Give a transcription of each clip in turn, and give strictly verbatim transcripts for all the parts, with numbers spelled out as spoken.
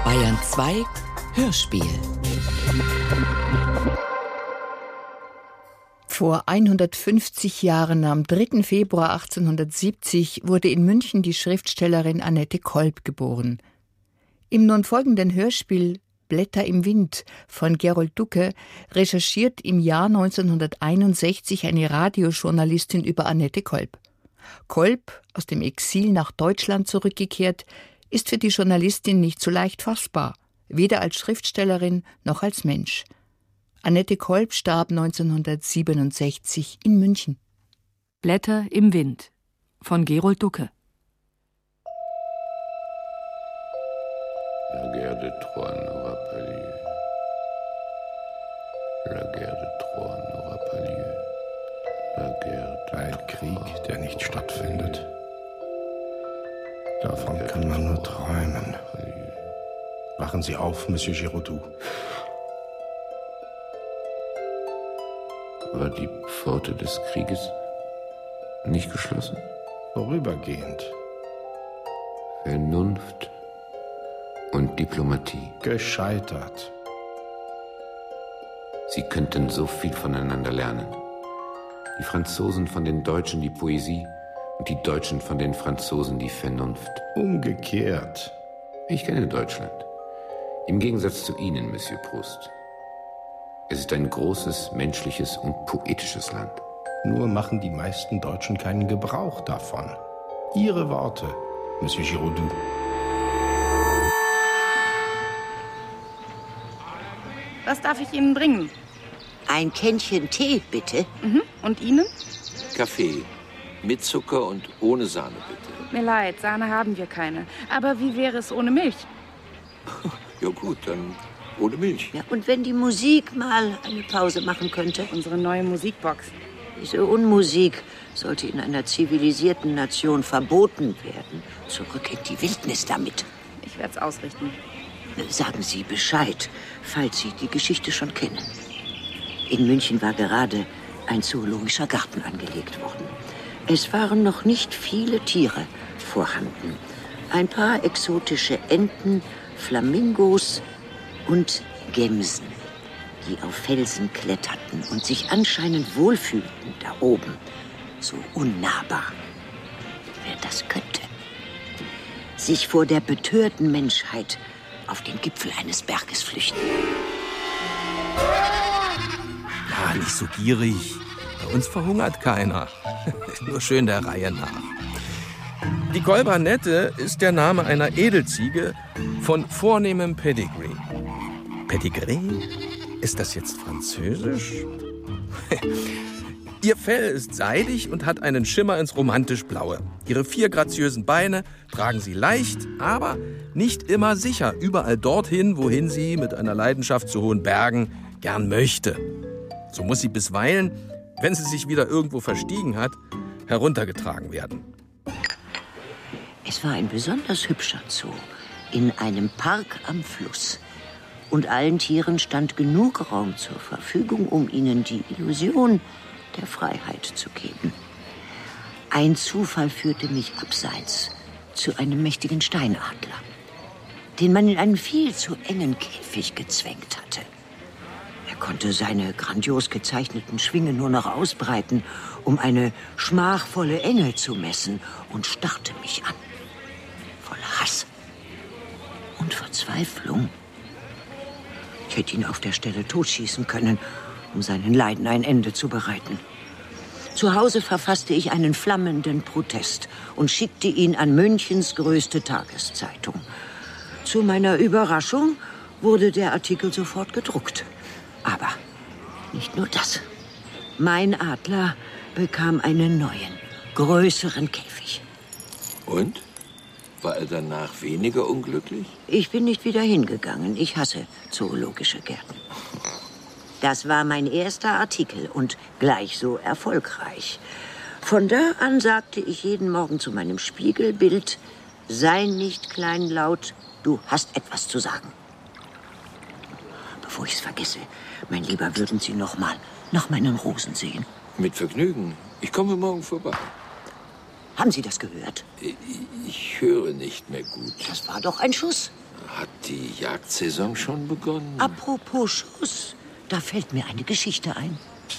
Bayern zwei Hörspiel. Vor hundertfünfzig Jahren, am dritten Februar achtzehnhundertsiebzig, wurde in München die Schriftstellerin Annette Kolb geboren. Im nun folgenden Hörspiel Blätter im Wind von Gerold Ducke recherchiert im Jahr neunzehnhunderteinundsechzig eine Radiojournalistin über Annette Kolb. Kolb, aus dem Exil nach Deutschland zurückgekehrt, ist für die Journalistin nicht so leicht fassbar, weder als Schriftstellerin noch als Mensch. Annette Kolb starb neunzehnhundertsiebenundsechzig in München. Blätter im Wind von Gerold Ducke. La guerre de Troie n'aura pas lieu. La guerre de Troie n'aura pas lieu. La guerre de Ein Krieg, der nicht stattfindet. Davon kann man nur träumen. Wachen Sie auf, Monsieur Giraudoux. War die Pforte des Krieges nicht geschlossen? Vorübergehend. Vernunft und Diplomatie. Gescheitert. Sie könnten so viel voneinander lernen. Die Franzosen von den Deutschen die Poesie und die Deutschen von den Franzosen die Vernunft. Umgekehrt. Ich kenne Deutschland. Im Gegensatz zu Ihnen, Monsieur Proust. Es ist ein großes, menschliches und poetisches Land. Nur machen die meisten Deutschen keinen Gebrauch davon. Ihre Worte, Monsieur Giraudoux. Was darf ich Ihnen bringen? Ein Kännchen Tee, bitte. Mhm. Und Ihnen? Kaffee. Mit Zucker und ohne Sahne, bitte. Tut mir leid, Sahne haben wir keine. Aber wie wäre es ohne Milch? Ja gut, dann ohne Milch. Ja, und wenn die Musik mal eine Pause machen könnte? Unsere neue Musikbox. Diese Unmusik sollte in einer zivilisierten Nation verboten werden. Zurück in die Wildnis damit. Ich werde es ausrichten. Sagen Sie Bescheid, falls Sie die Geschichte schon kennen. In München war gerade ein zoologischer Garten angelegt worden. Es waren noch nicht viele Tiere vorhanden. Ein paar exotische Enten, Flamingos und Gämsen, die auf Felsen kletterten und sich anscheinend wohlfühlten da oben. So unnahbar. Wer das könnte. Sich vor der betörten Menschheit auf den Gipfel eines Berges flüchten. Ja, nicht so gierig. Bei uns verhungert keiner. Nur schön der Reihe nach. Die Kolb Annette ist der Name einer Edelziege von vornehmem Pedigree. Pedigree? Ist das jetzt französisch? Ihr Fell ist seidig und hat einen Schimmer ins romantisch Blaue. Ihre vier graziösen Beine tragen sie leicht, aber nicht immer sicher, überall dorthin, wohin sie mit einer Leidenschaft zu hohen Bergen gern möchte. So muss sie bisweilen, wenn sie sich wieder irgendwo verstiegen hat, heruntergetragen werden. Es war ein besonders hübscher Zoo in einem Park am Fluss. Und allen Tieren stand genug Raum zur Verfügung, um ihnen die Illusion der Freiheit zu geben. Ein Zufall führte mich abseits zu einem mächtigen Steinadler, den man in einen viel zu engen Käfig gezwängt hatte. Er konnte seine grandios gezeichneten Schwingen nur noch ausbreiten, um eine schmachvolle Enge zu messen, und starrte mich an, voll Hass und Verzweiflung. Ich hätte ihn auf der Stelle totschießen können, um seinen Leiden ein Ende zu bereiten. Zu Hause verfasste ich einen flammenden Protest und schickte ihn an Münchens größte Tageszeitung. Zu meiner Überraschung wurde der Artikel sofort gedruckt. Aber nicht nur das. Mein Adler bekam einen neuen, größeren Käfig. Und? War er danach weniger unglücklich? Ich bin nicht wieder hingegangen. Ich hasse zoologische Gärten. Das war mein erster Artikel und gleich so erfolgreich. Von da an sagte ich jeden Morgen zu meinem Spiegelbild: Sei nicht kleinlaut, du hast etwas zu sagen. Bevor ich es vergesse, mein Lieber, würden Sie noch mal nach meinen Rosen sehen? Mit Vergnügen. Ich komme morgen vorbei. Haben Sie das gehört? Ich, ich höre nicht mehr gut. Das war doch ein Schuss. Hat die Jagdsaison schon begonnen? Apropos Schuss, da fällt mir eine Geschichte ein.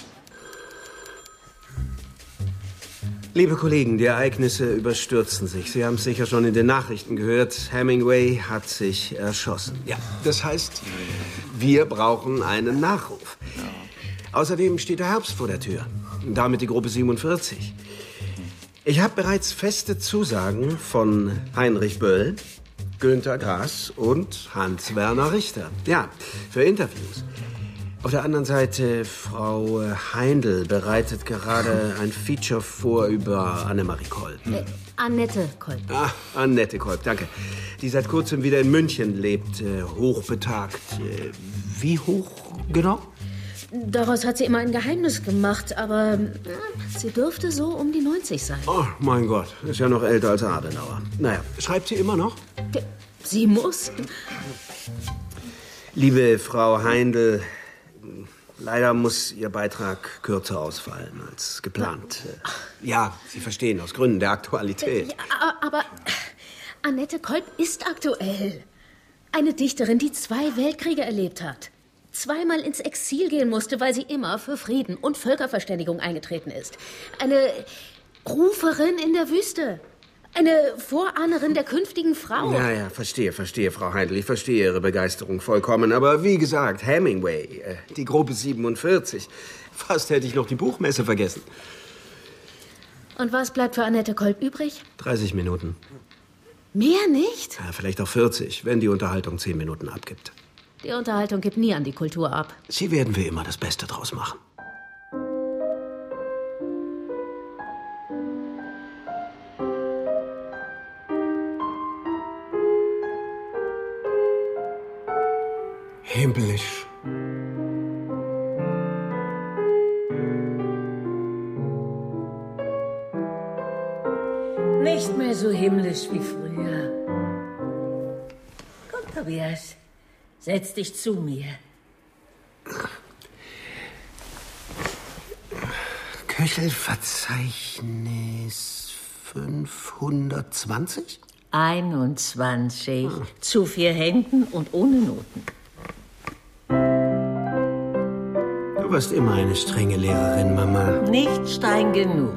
Liebe Kollegen, die Ereignisse überstürzen sich. Sie haben es sicher schon in den Nachrichten gehört. Hemingway hat sich erschossen. Ja, das heißt, wir brauchen einen Nachruf. Außerdem steht der Herbst vor der Tür. Damit die Gruppe siebenundvierzig. Ich habe bereits feste Zusagen von Heinrich Böll, Günter Grass und Hans-Werner Richter. Ja, für Interviews. Auf der anderen Seite, Frau Heindl bereitet gerade ein Feature vor über Annemarie Kolb. Äh, Annette Kolb. Ah, Annette Kolb, danke. Die seit kurzem wieder in München lebt, äh, hochbetagt. Äh, wie hoch genau? Daraus hat sie immer ein Geheimnis gemacht, aber äh, sie dürfte so um die neunzig sein. Oh, mein Gott, ist ja noch älter als Adenauer. Naja, schreibt sie immer noch? Sie muss. Liebe Frau Heindl, leider muss Ihr Beitrag kürzer ausfallen als geplant. Ja, Sie verstehen, aus Gründen der Aktualität. Ja, aber Annette Kolb ist aktuell. Eine Dichterin, die zwei Weltkriege erlebt hat. Zweimal ins Exil gehen musste, weil sie immer für Frieden und Völkerverständigung eingetreten ist. Eine Ruferin in der Wüste. Eine Vorahnerin der künftigen Frau. Ja, ja, verstehe, verstehe, Frau Heindl. Ich verstehe Ihre Begeisterung vollkommen. Aber wie gesagt, Hemingway, äh, die Gruppe siebenundvierzig. Fast hätte ich noch die Buchmesse vergessen. Und was bleibt für Annette Kolb übrig? dreißig Minuten. Mehr nicht? Ja, vielleicht auch vierzig, wenn die Unterhaltung zehn Minuten abgibt. Die Unterhaltung gibt nie an die Kultur ab. Sie werden wir immer das Beste draus machen. Himmlisch. Nicht mehr so himmlisch wie früher. Komm, Tobias, setz dich zu mir. Köchelverzeichnis fünfhundertzwanzig? einundzwanzig. Hm. Zu vier Händen und ohne Noten. Du warst immer eine strenge Lehrerin, Mama. Nicht streng genug.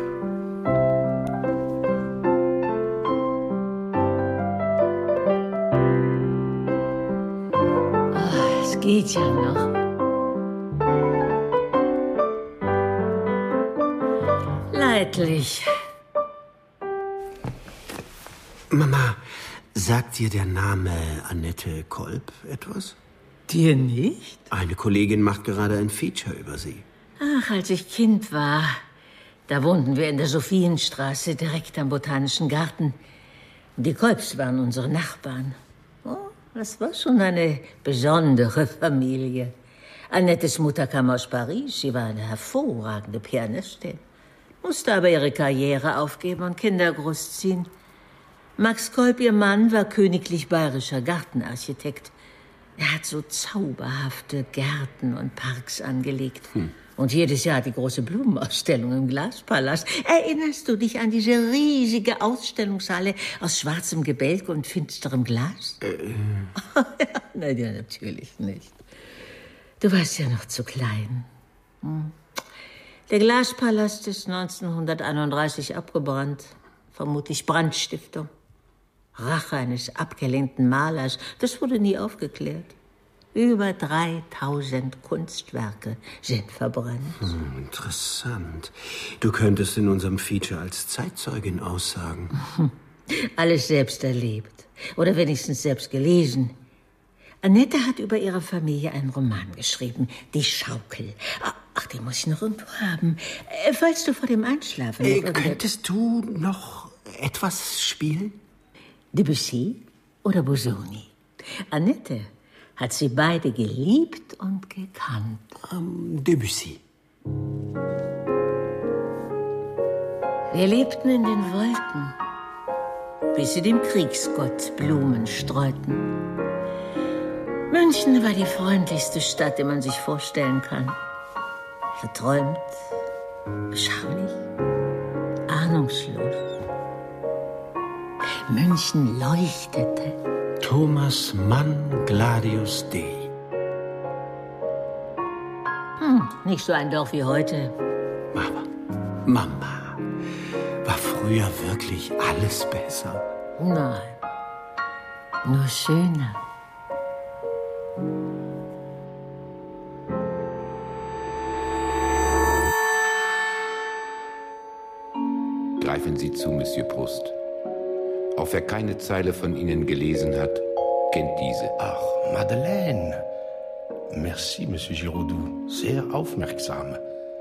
Oh, es geht ja noch. Leidlich. Mama, sagt dir der Name Annette Kolb etwas? Dir nicht? Eine Kollegin macht gerade ein Feature über sie. Ach, als ich Kind war, da wohnten wir in der Sophienstraße, direkt am Botanischen Garten. Die Kolbs waren unsere Nachbarn. Oh, das war schon eine besondere Familie. Annettes Mutter kam aus Paris. Sie war eine hervorragende Pianistin. Musste aber ihre Karriere aufgeben und Kinder großziehen. Max Kolb, ihr Mann, war königlich bayerischer Gartenarchitekt. Er hat so zauberhafte Gärten und Parks angelegt. Hm. Und jedes Jahr die große Blumenausstellung im Glaspalast. Erinnerst du dich an diese riesige Ausstellungshalle aus schwarzem Gebälk und finsterem Glas? Äh. Nein, ja, natürlich nicht. Du warst ja noch zu klein. Hm. Der Glaspalast ist neunzehnhunderteinunddreißig abgebrannt. Vermutlich Brandstiftung. Rache eines abgelehnten Malers. Das wurde nie aufgeklärt. Über dreitausend Kunstwerke sind verbrannt. Hm, interessant. Du könntest in unserem Feature als Zeitzeugin aussagen. Alles selbst erlebt. Oder wenigstens selbst gelesen. Annette hat über ihre Familie einen Roman geschrieben. Die Schaukel. Ach, den muss ich noch irgendwo haben. Falls du vor dem Einschlafen... Äh, könntest du noch etwas spielen? Debussy oder Busoni? Annette hat sie beide geliebt und gekannt. Um, Debussy. Wir lebten in den Wolken, bis sie dem Kriegsgott Blumen streuten. München war die freundlichste Stadt, die man sich vorstellen kann. Verträumt, beschaulich, ahnungslos. München leuchtete. Thomas Mann Gladius Dei. Hm, nicht so ein Dorf wie heute. Aber, Mama, war früher wirklich alles besser? Nein, nur schöner. Greifen Sie zu, Monsieur Proust. Auch wer keine Zeile von Ihnen gelesen hat, kennt diese. Ach, Madeleine. Merci, Monsieur Giraudoux. Sehr aufmerksam.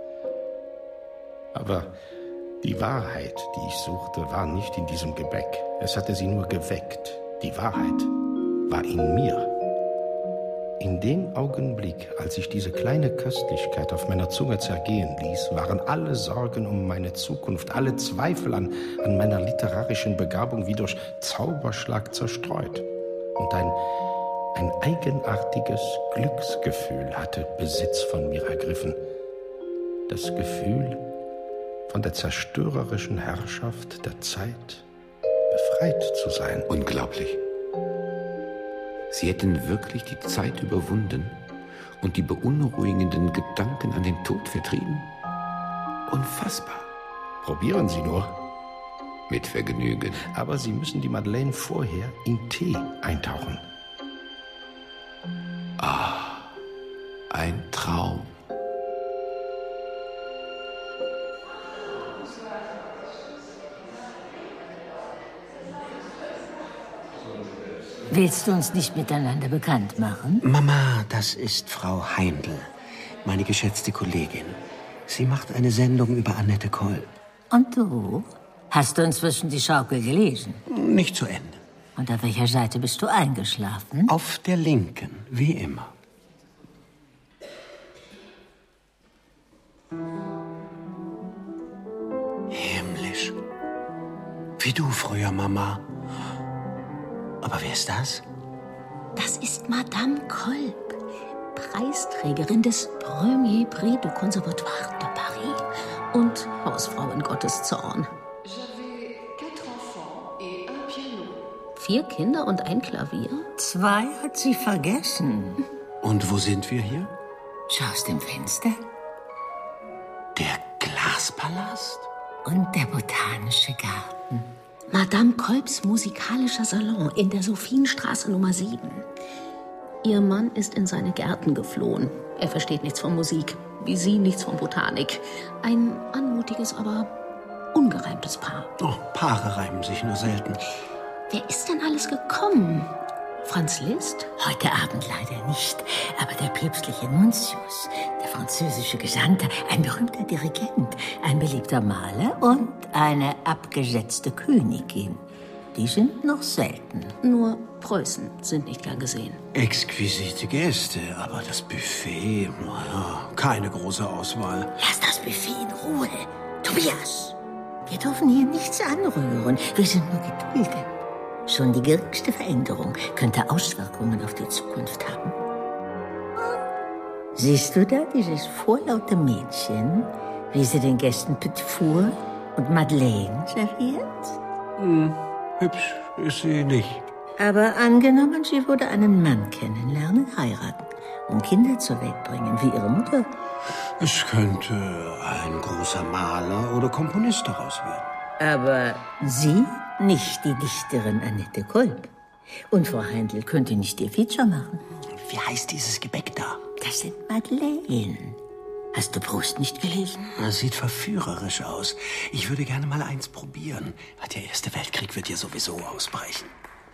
Aber die Wahrheit, die ich suchte, war nicht in diesem Gebäck. Es hatte sie nur geweckt. Die Wahrheit war in mir. In dem Augenblick, als ich diese kleine Köstlichkeit auf meiner Zunge zergehen ließ, waren alle Sorgen um meine Zukunft, alle Zweifel an, an meiner literarischen Begabung wie durch Zauberschlag zerstreut. Und ein, ein eigenartiges Glücksgefühl hatte Besitz von mir ergriffen. Das Gefühl, von der zerstörerischen Herrschaft der Zeit befreit zu sein. Unglaublich. Sie hätten wirklich die Zeit überwunden und die beunruhigenden Gedanken an den Tod vertrieben? Unfassbar. Probieren Sie nur. Mit Vergnügen. Aber Sie müssen die Madeleine vorher in Tee eintauchen. Ah, ein Traum. Willst du uns nicht miteinander bekannt machen? Mama, das ist Frau Heindl, meine geschätzte Kollegin. Sie macht eine Sendung über Annette Kolb. Und du? Hast du inzwischen die Schaukel gelesen? Nicht zu Ende. Und auf welcher Seite bist du eingeschlafen? Auf der linken, wie immer. Himmlisch. Wie du früher, Mama. Aber wer ist das? Das ist Madame Kolb, Preisträgerin des Premier Prix du Conservatoire de Paris und Hausfrau in Gottes Zorn. Vier Kinder und ein Klavier? Zwei hat sie vergessen. Und wo sind wir hier? Schau aus dem Fenster. Der Glaspalast? Und der Botanische Garten. Madame Kolbs musikalischer Salon in der Sophienstraße Nummer sieben. Ihr Mann ist in seine Gärten geflohen. Er versteht nichts von Musik, wie sie nichts von Botanik. Ein anmutiges, aber ungereimtes Paar. Oh, Paare reimen sich nur selten. Wer ist denn alles gekommen? Franz Liszt? Heute Abend leider nicht, aber der päpstliche Nuntius, der französische Gesandte, ein berühmter Dirigent, ein beliebter Maler und eine abgesetzte Königin. Die sind noch selten. Nur Preußen sind nicht gern gesehen. Exquisite Gäste, aber das Buffet, naja, keine große Auswahl. Lass das Buffet in Ruhe. Tobias, wir dürfen hier nichts anrühren. Wir sind nur geduldet. Schon die geringste Veränderung könnte Auswirkungen auf die Zukunft haben. Siehst du da dieses vorlaute Mädchen, wie sie den Gästen Petit Four und Madeleine serviert? Hm, hübsch ist sie nicht. Aber angenommen, sie würde einen Mann kennenlernen, heiraten und Kinder zur Welt bringen, wie ihre Mutter. Es könnte ein großer Maler oder Komponist daraus werden. Aber sie nicht die Dichterin Annette Kolb. Und Frau Heindl könnte nicht ihr Feature machen. Wie heißt dieses Gebäck da? Das sind Madeleine. Hast du Proust nicht gelesen? Das sieht verführerisch aus. Ich würde gerne mal eins probieren. Der Erste Weltkrieg wird ja sowieso ausbrechen.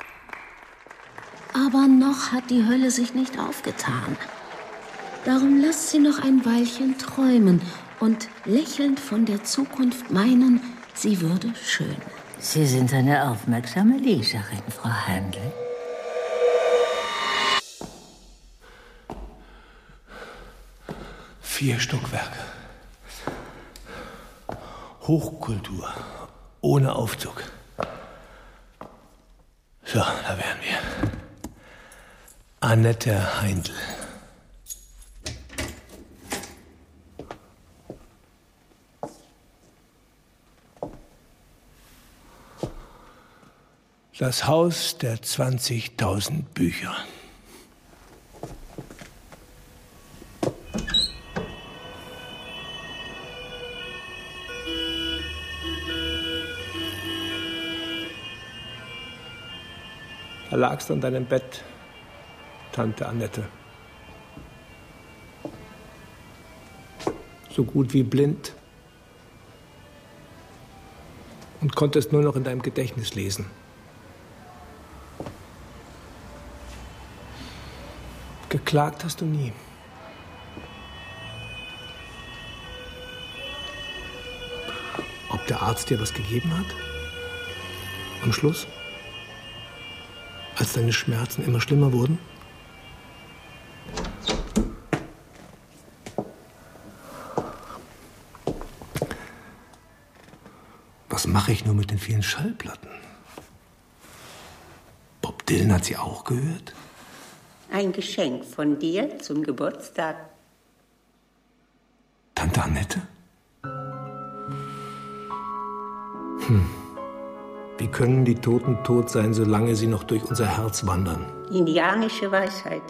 Aber noch hat die Hölle sich nicht aufgetan. Darum lasst sie noch ein Weilchen träumen und lächelnd von der Zukunft meinen, sie würde schön. Sie sind eine aufmerksame Leserin, Frau Heindl. Vier Stockwerke. Hochkultur. Ohne Aufzug. So, da wären wir. Annette Heindl. Das Haus der zwanzigtausend Bücher. Da lagst du an deinem Bett, Tante Annette. So gut wie blind. Und konntest nur noch in deinem Gedächtnis lesen. Geklagt hast du nie. Ob der Arzt dir was gegeben hat? Am Schluss? Als deine Schmerzen immer schlimmer wurden? Was mache ich nur mit den vielen Schallplatten? Bob Dylan hat sie auch gehört? Ein Geschenk von dir zum Geburtstag. Tante Annette? Hm. Wie können die Toten tot sein, solange sie noch durch unser Herz wandern? Indianische Weisheit.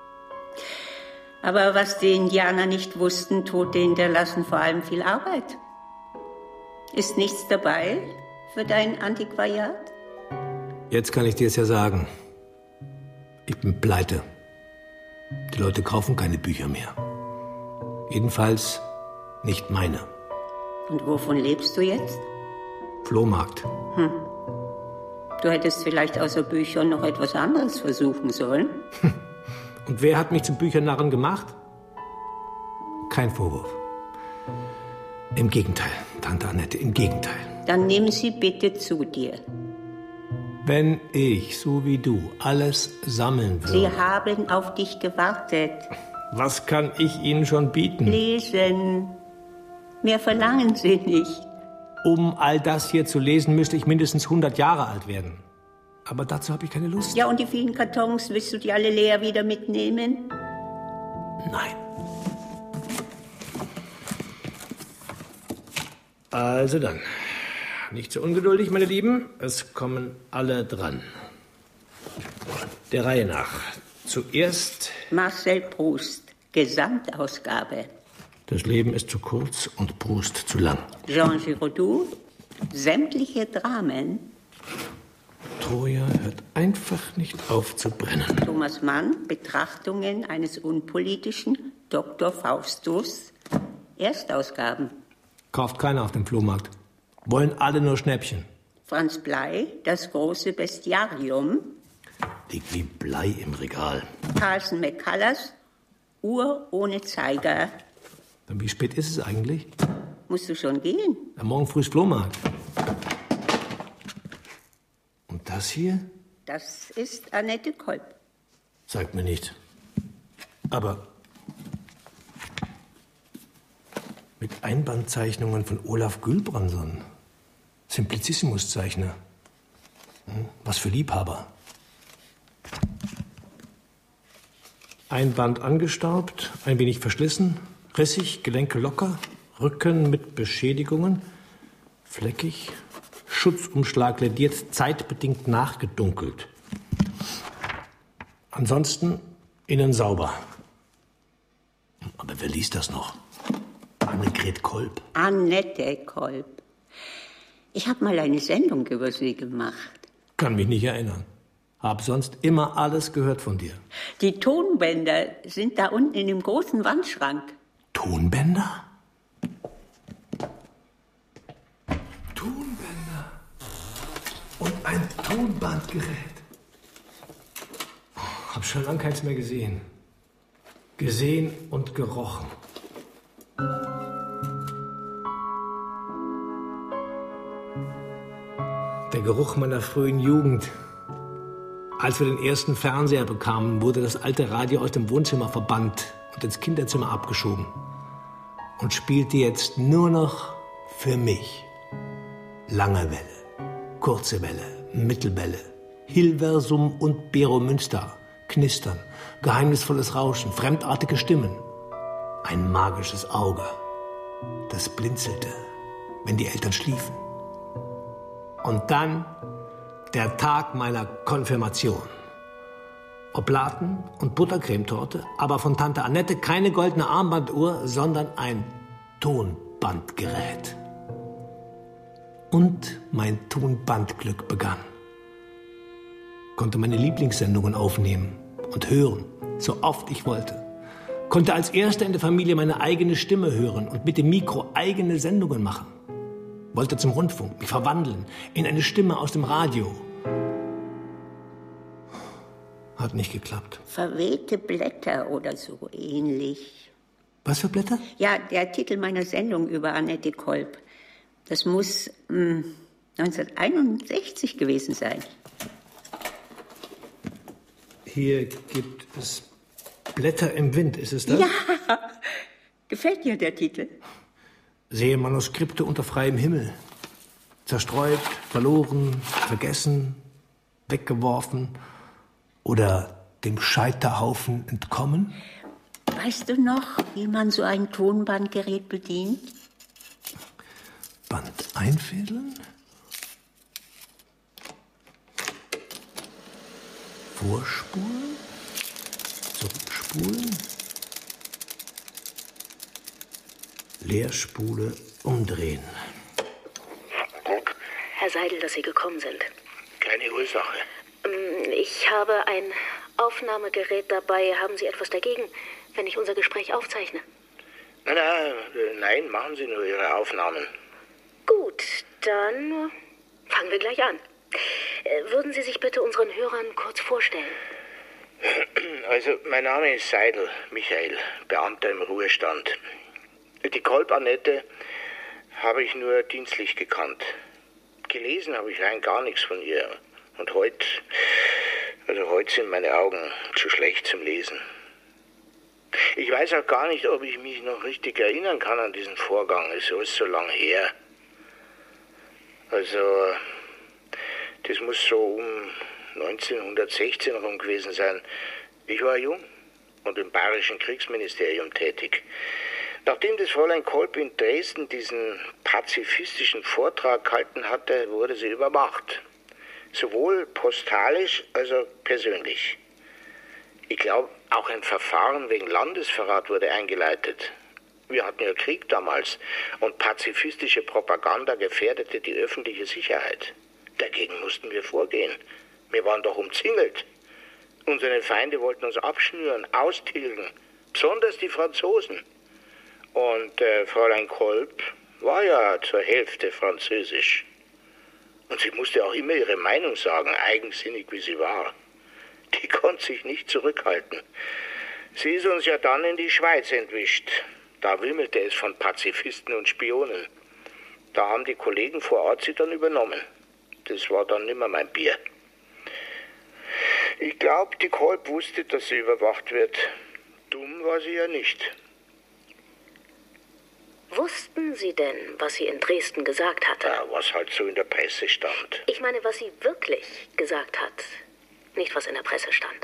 Aber was die Indianer nicht wussten, Tote hinterlassen vor allem viel Arbeit. Ist nichts dabei für dein Antiquariat? Jetzt kann ich dir es ja sagen. Ich bin pleite. Die Leute kaufen keine Bücher mehr. Jedenfalls nicht meine. Und wovon lebst du jetzt? Flohmarkt. Hm. Du hättest vielleicht außer Büchern noch etwas anderes versuchen sollen. Und wer hat mich zum Büchernarren gemacht? Kein Vorwurf. Im Gegenteil, Tante Annette, im Gegenteil. Dann nimm sie bitte zu dir. Wenn ich, so wie du, alles sammeln würde. Sie haben auf dich gewartet. Was kann ich ihnen schon bieten? Lesen. Mehr verlangen sie nicht. Um all das hier zu lesen, müsste ich mindestens hundert Jahre alt werden. Aber dazu habe ich keine Lust. Ja, und die vielen Kartons, willst du die alle leer wieder mitnehmen? Nein. Also dann, nicht so ungeduldig, meine Lieben. Es kommen alle dran. Der Reihe nach. Zuerst Marcel Proust, Gesamtausgabe. Das Leben ist zu kurz und Proust zu lang. Jean Giraudoux, sämtliche Dramen. Troja hört einfach nicht auf zu brennen. Thomas Mann, Betrachtungen eines unpolitischen Doktor Faustus, Erstausgaben. Kauft keiner auf dem Flohmarkt. Wollen alle nur Schnäppchen. Franz Blei, das große Bestiarium. Liegt wie Blei im Regal. Carlson McCullers, Uhr ohne Zeiger. Dann wie spät ist es eigentlich? Musst du schon gehen? Ja, morgen früh ist Flohmarkt. Und das hier? Das ist Annette Kolb. Sagt mir nicht. Aber mit Einbandzeichnungen von Olaf Gülbranson. Simplicissimus-Zeichner. Hm, was für Liebhaber. Ein Band angestaubt, ein wenig verschlissen, rissig, Gelenke locker, Rücken mit Beschädigungen, fleckig, Schutzumschlag lediert, zeitbedingt nachgedunkelt. Ansonsten innen sauber. Aber wer liest das noch? Annegret Kolb. Annette Kolb. Ich habe mal eine Sendung über sie gemacht. Kann mich nicht erinnern. Hab sonst immer alles gehört von dir. Die Tonbänder sind da unten in dem großen Wandschrank. Tonbänder? Tonbänder. Und ein Tonbandgerät. Hab schon lange keins mehr gesehen. Gesehen und gerochen. Der Geruch meiner frühen Jugend. Als wir den ersten Fernseher bekamen, wurde das alte Radio aus dem Wohnzimmer verbannt und ins Kinderzimmer abgeschoben. Und spielte jetzt nur noch für mich. Lange Welle, kurze Welle, Mittelwelle, Hilversum und Beromünster, Knistern, geheimnisvolles Rauschen, fremdartige Stimmen. Ein magisches Auge, das blinzelte, wenn die Eltern schliefen. Und dann Der Tag meiner Konfirmation. Oblaten und Buttercremetorte, aber von Tante Annette keine goldene Armbanduhr, sondern ein Tonbandgerät. Und mein Tonbandglück begann. Konnte meine Lieblingssendungen aufnehmen und hören, so oft ich wollte. Konnte als Erster in der Familie meine eigene Stimme hören und mit dem Mikro eigene Sendungen machen. Wollte zum Rundfunk mich verwandeln in eine Stimme aus dem Radio. Hat nicht geklappt. Verwehte Blätter oder so ähnlich. Was für Blätter? Ja, der Titel meiner Sendung über Annette Kolb. Das muss mh, neunzehnhunderteinundsechzig gewesen sein. Hier gibt es Blätter im Wind, ist es das? Ja, gefällt dir der Titel? Sehe Manuskripte unter freiem Himmel. Zerstreut, verloren, vergessen, weggeworfen oder dem Scheiterhaufen entkommen. Weißt du noch, wie man so ein Tonbandgerät bedient? Band einfädeln? Vorspulen? Zurückspulen? Leerspule umdrehen. Herr Seidel, dass Sie gekommen sind. Keine Ursache. Ich habe ein Aufnahmegerät dabei. Haben Sie etwas dagegen, wenn ich unser Gespräch aufzeichne? Nein, nein, nein, machen Sie nur Ihre Aufnahmen. Gut, dann fangen wir gleich an. Würden Sie sich bitte unseren Hörern kurz vorstellen? Also, mein Name ist Seidel, Michael, Beamter im Ruhestand. Die Kolb Annette habe ich nur dienstlich gekannt. Gelesen habe ich rein gar nichts von ihr. Und heute, also heute sind meine Augen zu schlecht zum Lesen. Ich weiß auch gar nicht, ob ich mich noch richtig erinnern kann an diesen Vorgang. Es ist so lang her. Also, das muss so um neunzehnhundertsechzehn rum gewesen sein. Ich war jung und im Bayerischen Kriegsministerium tätig. Nachdem das Fräulein Kolb in Dresden diesen pazifistischen Vortrag gehalten hatte, wurde sie überwacht. Sowohl postalisch als auch persönlich. Ich glaube, auch ein Verfahren wegen Landesverrat wurde eingeleitet. Wir hatten ja Krieg damals und pazifistische Propaganda gefährdete die öffentliche Sicherheit. Dagegen mussten wir vorgehen. Wir waren doch umzingelt. Unsere Feinde wollten uns abschnüren, austilgen, besonders die Franzosen. Und äh, Fräulein Kolb war ja zur Hälfte französisch. Und sie musste auch immer ihre Meinung sagen, eigensinnig wie sie war. Die konnte sich nicht zurückhalten. Sie ist uns ja dann in die Schweiz entwischt. Da wimmelte es von Pazifisten und Spionen. Da haben die Kollegen vor Ort sie dann übernommen. Das war dann nimmer mein Bier. Ich glaube, die Kolb wusste, dass sie überwacht wird. Dumm war sie ja nicht. Wussten Sie denn, was sie in Dresden gesagt hatte? Ja, was halt so in der Presse stand. Ich meine, was sie wirklich gesagt hat. Nicht, was in der Presse stand.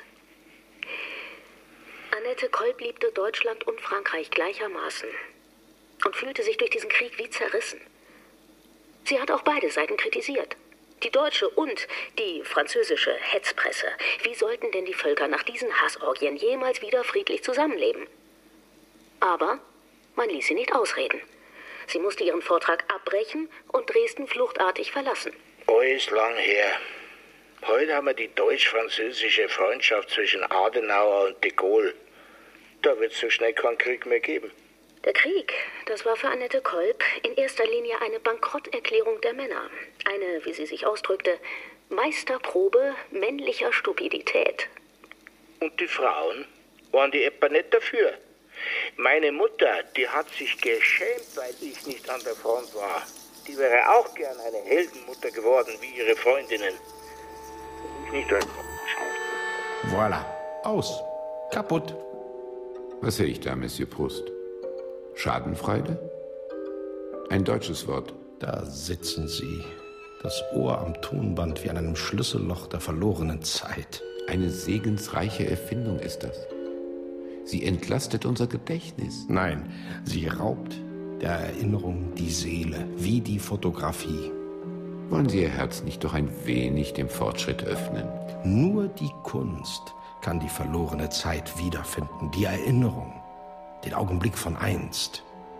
Annette Kolb liebte Deutschland und Frankreich gleichermaßen und fühlte sich durch diesen Krieg wie zerrissen. Sie hat auch beide Seiten kritisiert. Die deutsche und die französische Hetzpresse. Wie sollten denn die Völker nach diesen Hassorgien jemals wieder friedlich zusammenleben? Aber man ließ sie nicht ausreden. Sie musste ihren Vortrag abbrechen und Dresden fluchtartig verlassen. Alles lang her. Heute haben wir die deutsch-französische Freundschaft zwischen Adenauer und de Gaulle. Da wird es so schnell keinen Krieg mehr geben. Der Krieg, das war für Annette Kolb in erster Linie eine Bankrotterklärung der Männer. Eine, wie sie sich ausdrückte, Meisterprobe männlicher Stupidität. Und die Frauen? Waren die etwa nicht dafür? Meine Mutter, die hat sich geschämt, weil ich nicht an der Front war. Die wäre auch gern eine Heldenmutter geworden, wie ihre Freundinnen. Nicht ein Voilà. Aus. Kaputt. Was sehe ich da, Monsieur Proust? Schadenfreude? Ein deutsches Wort. Da sitzen Sie. Das Ohr am Tonband wie an einem Schlüsselloch der verlorenen Zeit. Eine segensreiche Erfindung ist das. Sie entlastet unser Gedächtnis. Nein, sie raubt der Erinnerung die Seele, wie die Fotografie. Wollen Sie Ihr Herz nicht doch ein wenig dem Fortschritt öffnen? Nur die Kunst kann die verlorene Zeit wiederfinden, die Erinnerung, den Augenblick von einst.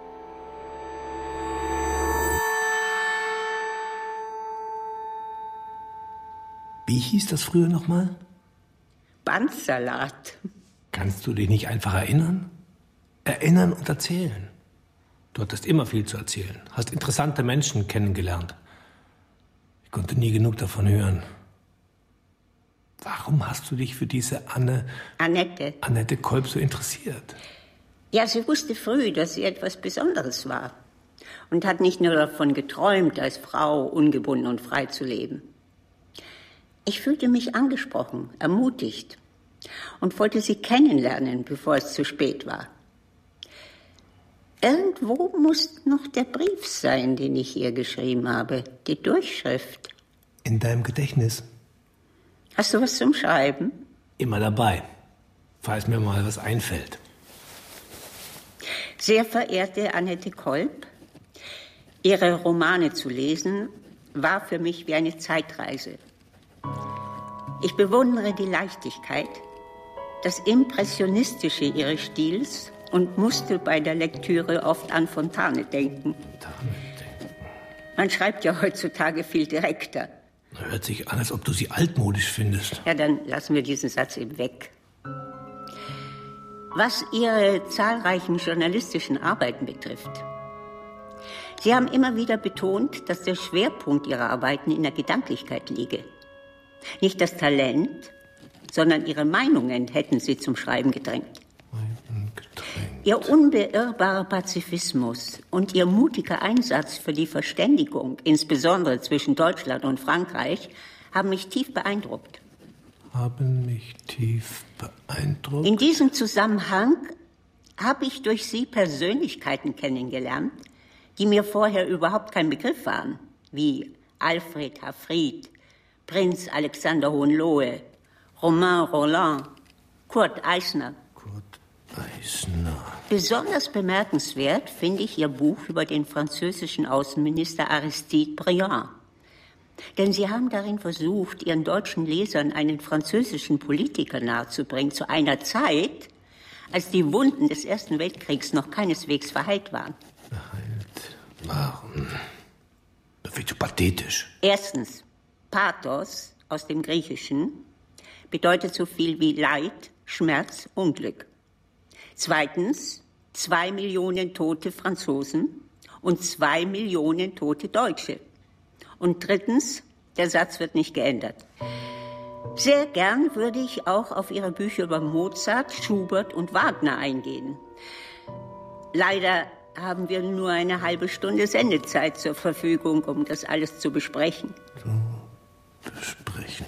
Wie hieß das früher nochmal? Bandsalat. Kannst du dich nicht einfach erinnern? Erinnern und erzählen. Du hattest immer viel zu erzählen, hast interessante Menschen kennengelernt. Ich konnte nie genug davon hören. Warum hast du dich für diese Anne... Annette. Annette Kolb so interessiert? Ja, sie wusste früh, dass sie etwas Besonderes war. Und hat nicht nur davon geträumt, als Frau ungebunden und frei zu leben. Ich fühlte mich angesprochen, ermutigt und wollte sie kennenlernen, bevor es zu spät war. Irgendwo muss noch der Brief sein, den ich ihr geschrieben habe, die Durchschrift. In deinem Gedächtnis? Hast du was zum Schreiben? Immer dabei, falls mir mal was einfällt. Sehr verehrte Annette Kolb, Ihre Romane zu lesen, war für mich wie eine Zeitreise. Ich bewundere die Leichtigkeit, das Impressionistische ihres Stils und musste bei der Lektüre oft an Fontane denken. Man schreibt ja heutzutage viel direkter. Hört sich an, als ob du sie altmodisch findest. Ja, dann lassen wir diesen Satz eben weg. Was ihre zahlreichen journalistischen Arbeiten betrifft. Sie haben immer wieder betont, dass der Schwerpunkt ihrer Arbeiten in der Gedanklichkeit liege. Nicht das Talent, sondern ihre Meinungen hätten sie zum Schreiben gedrängt. Ihr unbeirrbarer Pazifismus und ihr mutiger Einsatz für die Verständigung, insbesondere zwischen Deutschland und Frankreich, haben mich tief beeindruckt. Haben mich tief beeindruckt? In diesem Zusammenhang habe ich durch sie Persönlichkeiten kennengelernt, die mir vorher überhaupt kein Begriff waren, wie Alfred Hafried, Prinz Alexander Hohenlohe, Romain Rolland, Kurt Eisner. Eisner. Besonders bemerkenswert finde ich Ihr Buch über den französischen Außenminister Aristide Briand. Denn Sie haben darin versucht, Ihren deutschen Lesern einen französischen Politiker nahezubringen, zu einer Zeit, als die Wunden des Ersten Weltkriegs noch keineswegs verheilt waren. Verheilt waren? Das wird so pathetisch. Erstens, Pathos aus dem Griechischen bedeutet so viel wie Leid, Schmerz, Unglück. Zweitens, zwei Millionen tote Franzosen und zwei Millionen tote Deutsche. Und drittens, der Satz wird nicht geändert. Sehr gern würde ich auch auf Ihre Bücher über Mozart, Schubert und Wagner eingehen. Leider haben wir nur eine halbe Stunde Sendezeit zur Verfügung, um das alles zu besprechen. Zu besprechen.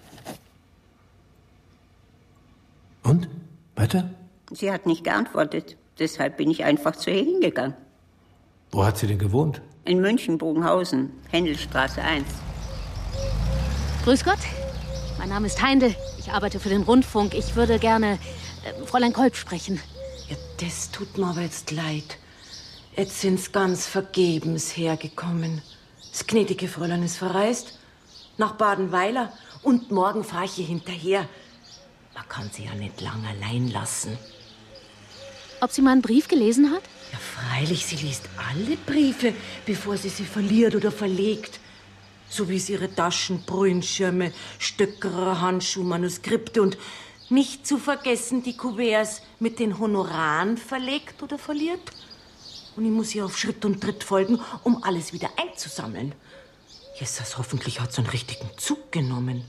Und? Weiter? Sie hat nicht geantwortet. Deshalb bin ich einfach zu ihr hingegangen. Wo hat sie denn gewohnt? In München, Bogenhausen, Händelstraße eins. Grüß Gott, mein Name ist Heinde. Ich arbeite für den Rundfunk. Ich würde gerne äh, Fräulein Kolb sprechen. Ja, das tut mir aber jetzt leid. Jetzt sind's ganz vergebens hergekommen. Das gnädige Fräulein ist verreist nach Badenweiler und morgen fahr ich ihr hinterher. Man kann sie ja nicht lang allein lassen. Ob sie meinen Brief gelesen hat? Ja, freilich, sie liest alle Briefe, bevor sie sie verliert oder verlegt. So wie sie ihre Taschen, Brühenschirme, Stöckerer, Handschuhe, Manuskripte und nicht zu vergessen die Kuverts mit den Honoraren verlegt oder verliert. Und ich muss ihr auf Schritt und Tritt folgen, um alles wieder einzusammeln. Jesus, hoffentlich hat sie einen richtigen Zug genommen.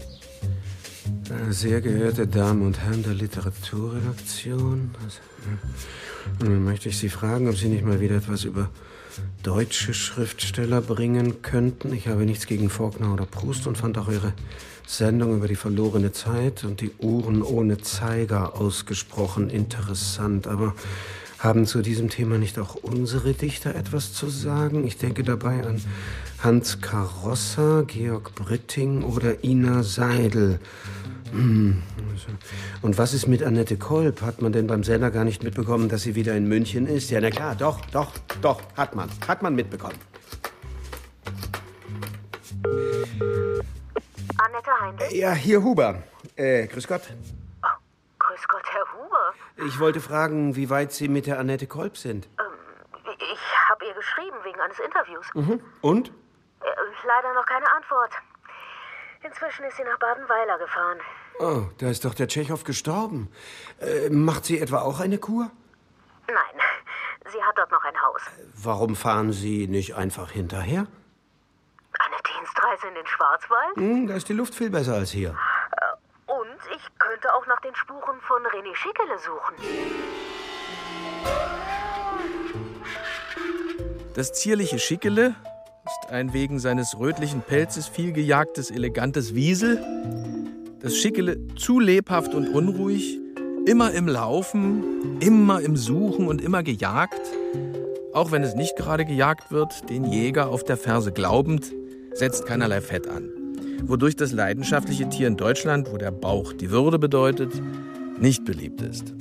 Sehr geehrte Damen und Herren der Literaturredaktion, nun möchte ich Sie fragen, ob Sie nicht mal wieder etwas über deutsche Schriftsteller bringen könnten. Ich habe nichts gegen Faulkner oder Proust und fand auch Ihre Sendung über die verlorene Zeit und die Uhren ohne Zeiger ausgesprochen interessant. Aber haben zu diesem Thema nicht auch unsere Dichter etwas zu sagen? Ich denke dabei an Hans Carosser, Georg Britting oder Ina Seidel. Und was ist mit Annette Kolb? Hat man denn beim Sender gar nicht mitbekommen, dass sie wieder in München ist? Ja, na klar, doch, doch, doch, hat man. Hat man mitbekommen. Annette Heindl? Ja, hier Huber. Äh, grüß Gott. Oh, grüß Gott, Herr Huber. Ich wollte fragen, wie weit Sie mit der Annette Kolb sind. Ähm, ich habe ihr geschrieben wegen eines Interviews. Mhm. Und? Äh, leider noch keine Antwort. Inzwischen ist sie nach Badenweiler gefahren. Oh, da ist doch der Tschechow gestorben. Äh, macht sie etwa auch eine Kur? Nein, sie hat dort noch ein Haus. Warum fahren Sie nicht einfach hinterher? Eine Dienstreise in den Schwarzwald? Hm, da ist die Luft viel besser als hier. Äh, und ich könnte auch nach den Spuren von René Schickele suchen. Das zierliche Schickele ist ein wegen seines rötlichen Pelzes viel gejagtes, elegantes Wiesel. Das Schickele zu lebhaft und unruhig, immer im Laufen, immer im Suchen und immer gejagt. Auch wenn es nicht gerade gejagt wird, den Jäger auf der Ferse glaubend, setzt keinerlei Fett an. Wodurch das leidenschaftliche Tier in Deutschland, wo der Bauch die Würde bedeutet, nicht beliebt ist.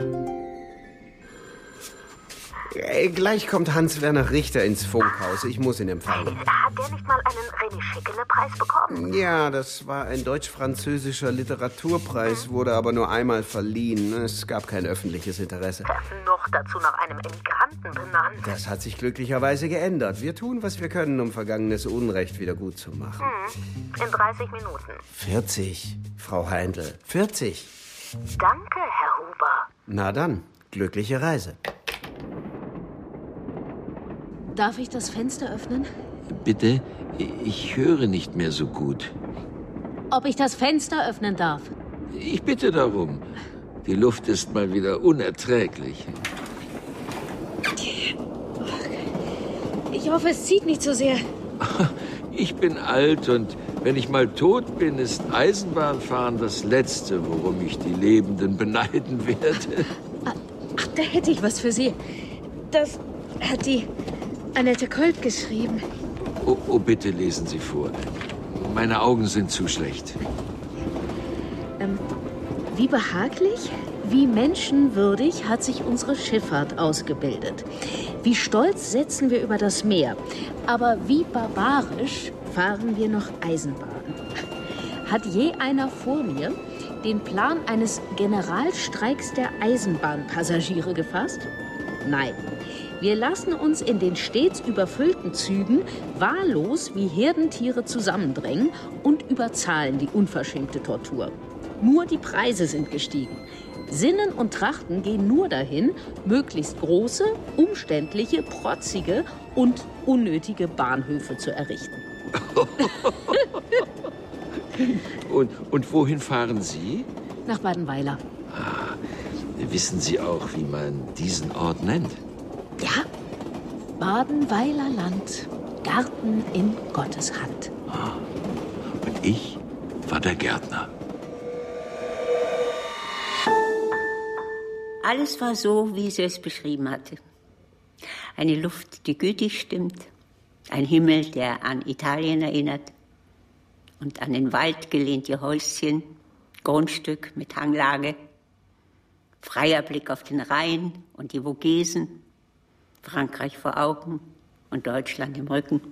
Äh, gleich kommt Hans-Werner Richter ins Funkhaus. Ich muss ihn empfangen. Hat der nicht mal einen René-Schickele-Preis bekommen? Ja, das war ein deutsch-französischer Literaturpreis, wurde aber nur einmal verliehen. Es gab kein öffentliches Interesse. Noch dazu nach einem Emigranten benannt. Das hat sich glücklicherweise geändert. Wir tun, was wir können, um vergangenes Unrecht wieder gut zu machen. Hm, in dreißig Minuten. vierzig, Frau Heindl. vierzig. Danke, Herr Huber. Na dann, glückliche Reise. Darf ich das Fenster öffnen? Bitte, ich höre nicht mehr so gut. Ob ich das Fenster öffnen darf? Ich bitte darum. Die Luft ist mal wieder unerträglich. Ich hoffe, es zieht nicht so sehr. Ich bin alt und wenn ich mal tot bin, ist Eisenbahnfahren das Letzte, worum ich die Lebenden beneiden werde. Ach, da hätte ich was für Sie. Das hat die Annette Kolb geschrieben. Oh, oh, bitte lesen Sie vor. Meine Augen sind zu schlecht. Ähm, wie behaglich, wie menschenwürdig hat sich unsere Schifffahrt ausgebildet. Wie stolz setzen wir über das Meer. Aber wie barbarisch fahren wir noch Eisenbahn. Hat je einer vor mir den Plan eines Generalstreiks der Eisenbahnpassagiere gefasst? Nein. Wir lassen uns in den stets überfüllten Zügen wahllos wie Herdentiere zusammendrängen und überzahlen die unverschämte Tortur. Nur die Preise sind gestiegen. Sinnen und Trachten gehen nur dahin, möglichst große, umständliche, protzige und unnötige Bahnhöfe zu errichten. und, und wohin fahren Sie? Nach Badenweiler. Ah, wissen Sie auch, wie man diesen Ort nennt? Ja, Badenweiler Land, Garten in Gottes Hand. Ah, und ich war der Gärtner. Alles war so, wie sie es beschrieben hatte. Eine Luft, die gütig stimmt, ein Himmel, der an Italien erinnert und an den Wald gelehnte Häuschen, Grundstück mit Hanglage, freier Blick auf den Rhein und die Vogesen, Frankreich vor Augen und Deutschland im Rücken.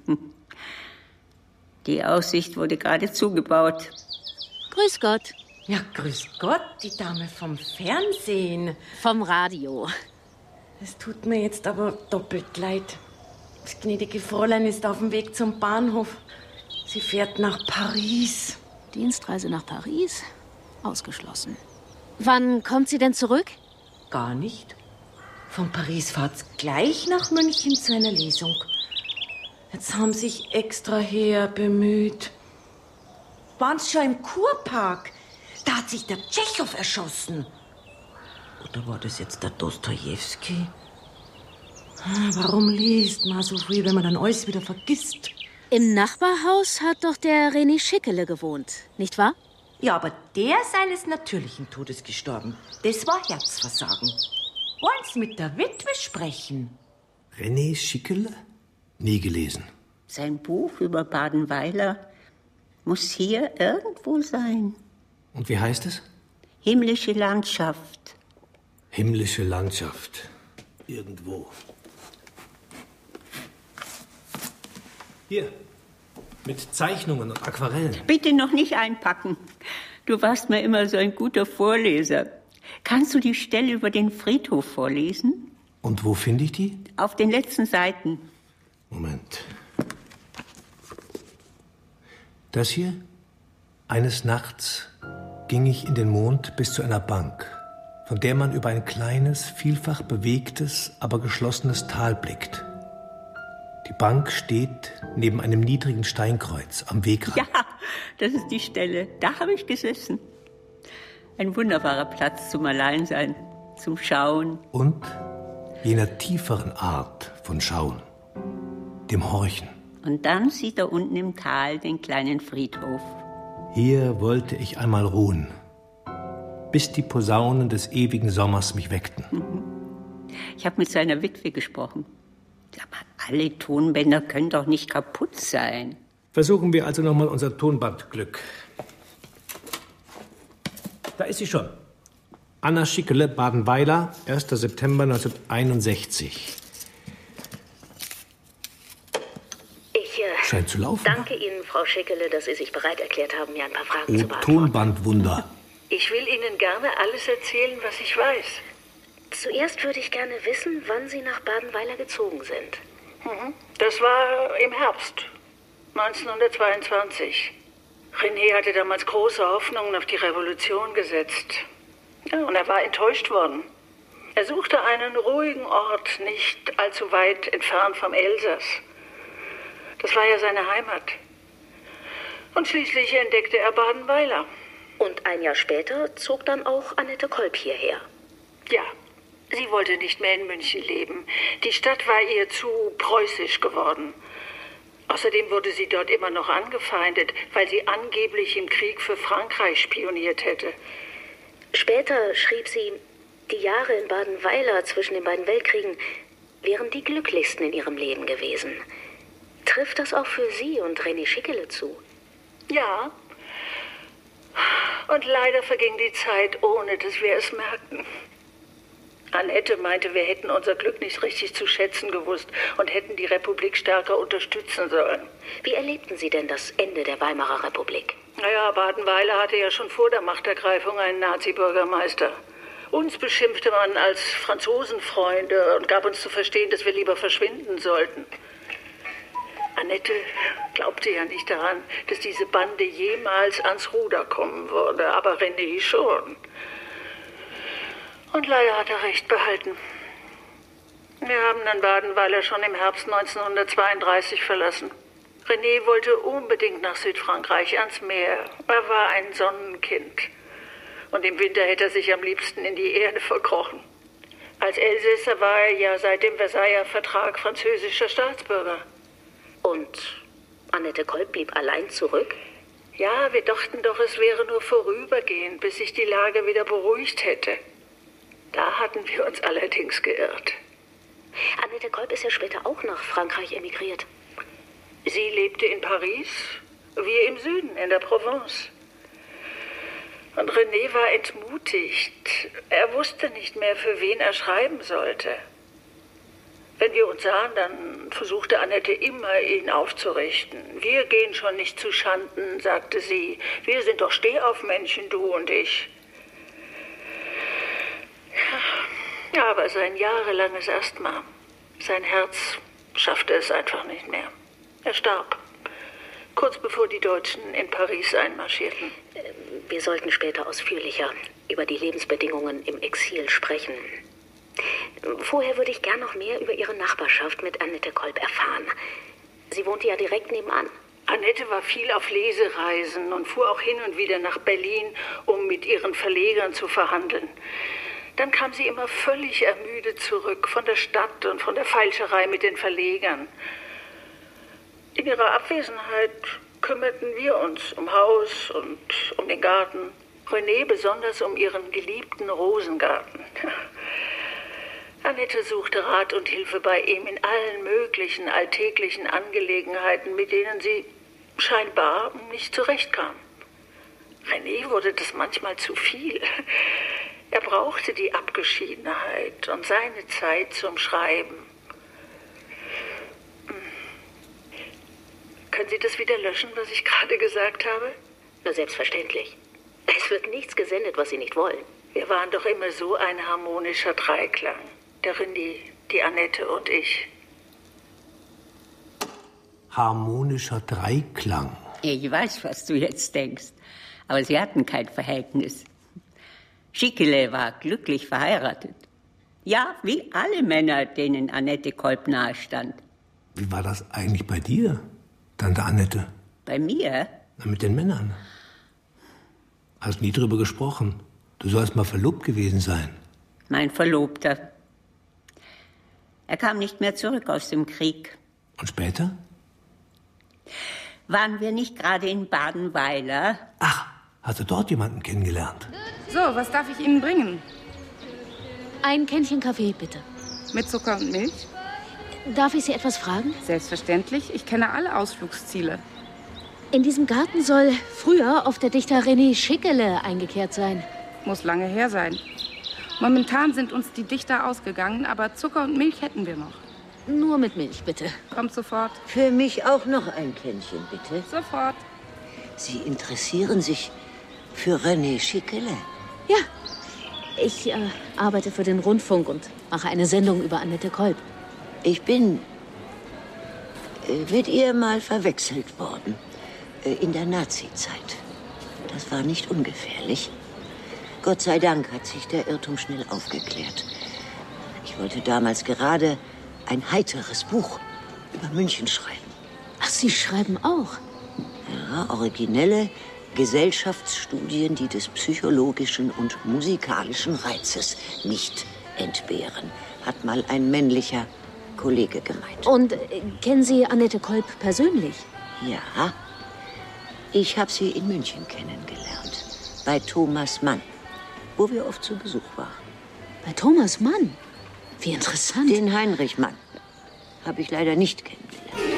Die Aussicht wurde gerade zugebaut. Grüß Gott. Ja, grüß Gott, die Dame vom Fernsehen. Vom Radio. Es tut mir jetzt aber doppelt leid. Das gnädige Fräulein ist auf dem Weg zum Bahnhof. Sie fährt nach Paris. Dienstreise nach Paris? Ausgeschlossen. Wann kommt sie denn zurück? Gar nicht. Von Paris fahrt's gleich nach München zu einer Lesung. Jetzt haben sich extra her bemüht. Waren's schon im Kurpark? Da hat sich der Tschechow erschossen. Oder war das jetzt der Dostojewski? Warum liest man so viel, wenn man dann alles wieder vergisst? Im Nachbarhaus hat doch der René Schickele gewohnt, nicht wahr? Ja, aber der ist eines natürlichen Todes gestorben. Das war Herzversagen. Wollen Sie mit der Witwe sprechen? René Schickele? Nie gelesen. Sein Buch über Badenweiler muss hier irgendwo sein. Und wie heißt es? Himmlische Landschaft. Himmlische Landschaft. Irgendwo. Hier. Mit Zeichnungen und Aquarellen. Bitte noch nicht einpacken. Du warst mir immer so ein guter Vorleser. Kannst du die Stelle über den Friedhof vorlesen? Und wo finde ich die? Auf den letzten Seiten. Moment. Das hier? Eines Nachts ging ich in den Mond bis zu einer Bank, von der man über ein kleines, vielfach bewegtes, aber geschlossenes Tal blickt. Die Bank steht neben einem niedrigen Steinkreuz am Wegrand. Ja, das ist die Stelle. Da habe ich gesessen. Ein wunderbarer Platz zum Alleinsein, zum Schauen. Und jener tieferen Art von Schauen, dem Horchen. Und dann sieht er unten im Tal den kleinen Friedhof. Hier wollte ich einmal ruhen, bis die Posaunen des ewigen Sommers mich weckten. Ich habe mit seiner Witwe gesprochen. Aber alle Tonbänder können doch nicht kaputt sein. Versuchen wir also nochmal unser Tonbandglück. Da ist sie schon. Anna Schickele, Badenweiler, erster September neunzehnhunderteinundsechzig. Ich äh, Scheint zu laufen. danke Ihnen, Frau Schickele, dass Sie sich bereit erklärt haben, mir ein paar Fragen Oh, zu beantworten. Tonbandwunder. Ich will Ihnen gerne alles erzählen, was ich weiß. Zuerst würde ich gerne wissen, wann Sie nach Badenweiler gezogen sind. Mhm. Das war im Herbst neunzehnhundertzweiundzwanzig. René hatte damals große Hoffnungen auf die Revolution gesetzt. Ja, und er war enttäuscht worden. Er suchte einen ruhigen Ort, nicht allzu weit entfernt vom Elsass. Das war ja seine Heimat. Und schließlich entdeckte er Badenweiler. Und ein Jahr später zog dann auch Annette Kolb hierher. Ja, sie wollte nicht mehr in München leben. Die Stadt war ihr zu preußisch geworden. Außerdem wurde sie dort immer noch angefeindet, weil sie angeblich im Krieg für Frankreich spioniert hätte. Später schrieb sie, die Jahre in Badenweiler zwischen den beiden Weltkriegen wären die glücklichsten in ihrem Leben gewesen. Trifft das auch für Sie und René Schickele zu? Ja. Und leider verging die Zeit, ohne dass wir es merkten. Annette meinte, wir hätten unser Glück nicht richtig zu schätzen gewusst und hätten die Republik stärker unterstützen sollen. Wie erlebten Sie denn das Ende der Weimarer Republik? Naja, Badenweiler hatte ja schon vor der Machtergreifung einen Nazi-Bürgermeister. Uns beschimpfte man als Franzosenfreunde und gab uns zu verstehen, dass wir lieber verschwinden sollten. Annette glaubte ja nicht daran, dass diese Bande jemals ans Ruder kommen würde, aber René schon. Und leider hat er recht behalten. Wir haben dann Badenweiler schon im Herbst neunzehnhundertzweiunddreißig verlassen. René wollte unbedingt nach Südfrankreich ans Meer. Er war ein Sonnenkind. Und im Winter hätte er sich am liebsten in die Erde verkrochen. Als Elsässer war er ja seit dem Versailler Vertrag französischer Staatsbürger. Und Annette Kolb blieb allein zurück? Ja, wir dachten doch, es wäre nur vorübergehend, bis sich die Lage wieder beruhigt hätte. Da hatten wir uns allerdings geirrt. Annette Kolb ist ja später auch nach Frankreich emigriert. Sie lebte in Paris, wir im Süden, in der Provence. Und René war entmutigt. Er wusste nicht mehr, für wen er schreiben sollte. Wenn wir uns sahen, dann versuchte Annette immer, ihn aufzurichten. Wir gehen schon nicht zu Schanden, sagte sie. Wir sind doch Stehaufmännchen, du und ich. Ja, aber sein jahrelanges Asthma, sein Herz schaffte es einfach nicht mehr. Er starb, kurz bevor die Deutschen in Paris einmarschierten. Wir sollten später ausführlicher über die Lebensbedingungen im Exil sprechen. Vorher würde ich gern noch mehr über Ihre Nachbarschaft mit Annette Kolb erfahren. Sie wohnte ja direkt nebenan. Annette war viel auf Lesereisen und fuhr auch hin und wieder nach Berlin, um mit ihren Verlegern zu verhandeln. Dann kam sie immer völlig ermüdet zurück von der Stadt und von der Feilscherei mit den Verlegern. In ihrer Abwesenheit kümmerten wir uns um Haus und um den Garten. René besonders um ihren geliebten Rosengarten. Annette suchte Rat und Hilfe bei ihm in allen möglichen alltäglichen Angelegenheiten, mit denen sie scheinbar nicht zurechtkam. René wurde das manchmal zu viel. Er brauchte die Abgeschiedenheit und seine Zeit zum Schreiben. Können Sie das wieder löschen, was ich gerade gesagt habe? Na, selbstverständlich. Es wird nichts gesendet, was Sie nicht wollen. Wir waren doch immer so ein harmonischer Dreiklang. Der René, die Annette und ich. Harmonischer Dreiklang. Ich weiß, was du jetzt denkst. Aber sie hatten kein Verhältnis. Schickele war glücklich verheiratet. Ja, wie alle Männer, denen Annette Kolb nahestand. Wie war das eigentlich bei dir, Tante Annette? Bei mir? Na, mit den Männern. Hast nie drüber gesprochen. Du sollst mal verlobt gewesen sein. Mein Verlobter. Er kam nicht mehr zurück aus dem Krieg. Und später? Waren wir nicht gerade in Badenweiler? Ach, hast du dort jemanden kennengelernt? So, was darf ich Ihnen bringen? Ein Kännchen Kaffee, bitte. Mit Zucker und Milch? Darf ich Sie etwas fragen? Selbstverständlich. Ich kenne alle Ausflugsziele. In diesem Garten soll früher oft der Dichter René Schickele eingekehrt sein. Muss lange her sein. Momentan sind uns die Dichter ausgegangen, aber Zucker und Milch hätten wir noch. Nur mit Milch, bitte. Kommt sofort. Für mich auch noch ein Kännchen, bitte. Sofort. Sie interessieren sich für René Schickele? Ja. Ich äh, arbeite für den Rundfunk und mache eine Sendung über Annette Kolb. Ich bin äh, mit ihr mal verwechselt worden. Äh, in der Nazi-Zeit. Das war nicht ungefährlich. Gott sei Dank hat sich der Irrtum schnell aufgeklärt. Ich wollte damals gerade ein heiteres Buch über München schreiben. Ach, Sie schreiben auch? Ja, originelle Gesellschaftsstudien, die des psychologischen und musikalischen Reizes nicht entbehren, hat mal ein männlicher Kollege gemeint. Und äh, kennen Sie Annette Kolb persönlich? Ja, ich habe sie in München kennengelernt, bei Thomas Mann, wo wir oft zu Besuch waren. Bei Thomas Mann? Wie interessant. Den Heinrich Mann habe ich leider nicht kennengelernt.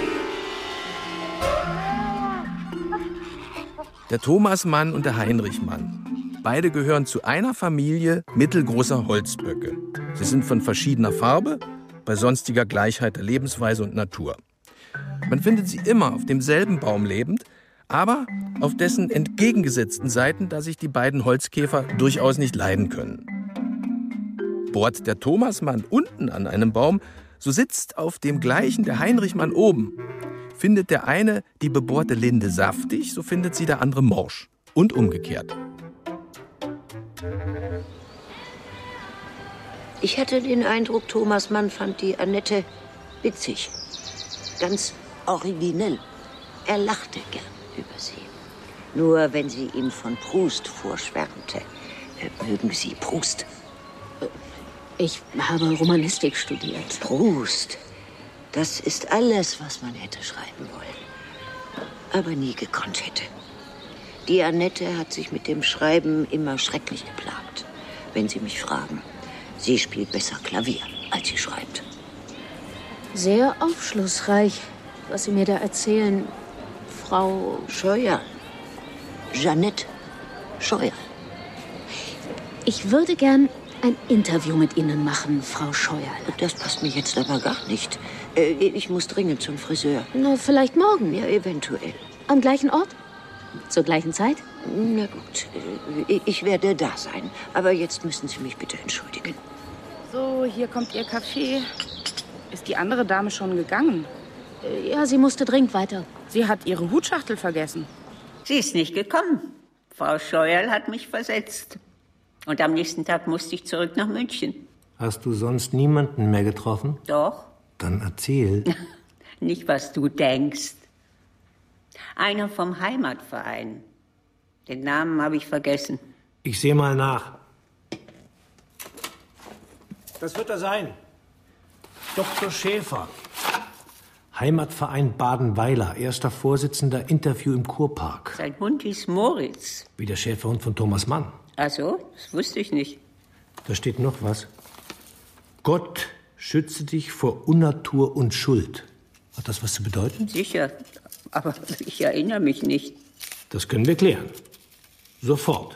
Der Thomas Mann und der Heinrich Mann. Beide gehören zu einer Familie mittelgroßer Holzböcke. Sie sind von verschiedener Farbe, bei sonstiger Gleichheit der Lebensweise und Natur. Man findet sie immer auf demselben Baum lebend, aber auf dessen entgegengesetzten Seiten, da sich die beiden Holzkäfer durchaus nicht leiden können. Bohrt der Thomas Mann unten an einem Baum, so sitzt auf dem gleichen der Heinrich Mann oben. Findet der eine die bebohrte Linde saftig, so findet sie der andere morsch. Und umgekehrt. Ich hatte den Eindruck, Thomas Mann fand die Annette witzig. Ganz originell. Er lachte gern über sie. Nur wenn sie ihm von Proust vorschwärmte. Äh, mögen Sie Proust? Ich habe Romanistik studiert. Proust. Das ist alles, was man hätte schreiben wollen. Aber nie gekonnt hätte. Die Annette hat sich mit dem Schreiben immer schrecklich geplagt. Wenn Sie mich fragen. Sie spielt besser Klavier, als sie schreibt. Sehr aufschlussreich, was Sie mir da erzählen, Frau Scheuerl. Jeanette Scheuerl. Ich würde gern ein Interview mit Ihnen machen, Frau Scheuerl. Das passt mir jetzt aber gar nicht. Äh, ich muss dringend zum Friseur. Na, vielleicht morgen. Ja, eventuell. Am gleichen Ort? Zur gleichen Zeit? Na gut, ich werde da sein. Aber jetzt müssen Sie mich bitte entschuldigen. So, hier kommt Ihr Kaffee. Ist die andere Dame schon gegangen? Ja, sie musste dringend weiter. Sie hat ihre Hutschachtel vergessen. Sie ist nicht gekommen. Frau Scheuerl hat mich versetzt. Und am nächsten Tag musste ich zurück nach München. Hast du sonst niemanden mehr getroffen? Doch. Dann erzähl. Nicht, was du denkst. Einer vom Heimatverein. Den Namen habe ich vergessen. Ich sehe mal nach. Das wird er sein. Doktor Schäfer. Heimatverein Badenweiler, erster Vorsitzender, Interview im Kurpark. Sein Hund hieß Moritz. Wie der Schäferhund von Thomas Mann. Ach so, das wusste ich nicht. Da steht noch was. Gott schütze dich vor Unnatur und Schuld. Hat das was zu bedeuten? Sicher, aber ich erinnere mich nicht. Das können wir klären. Sofort.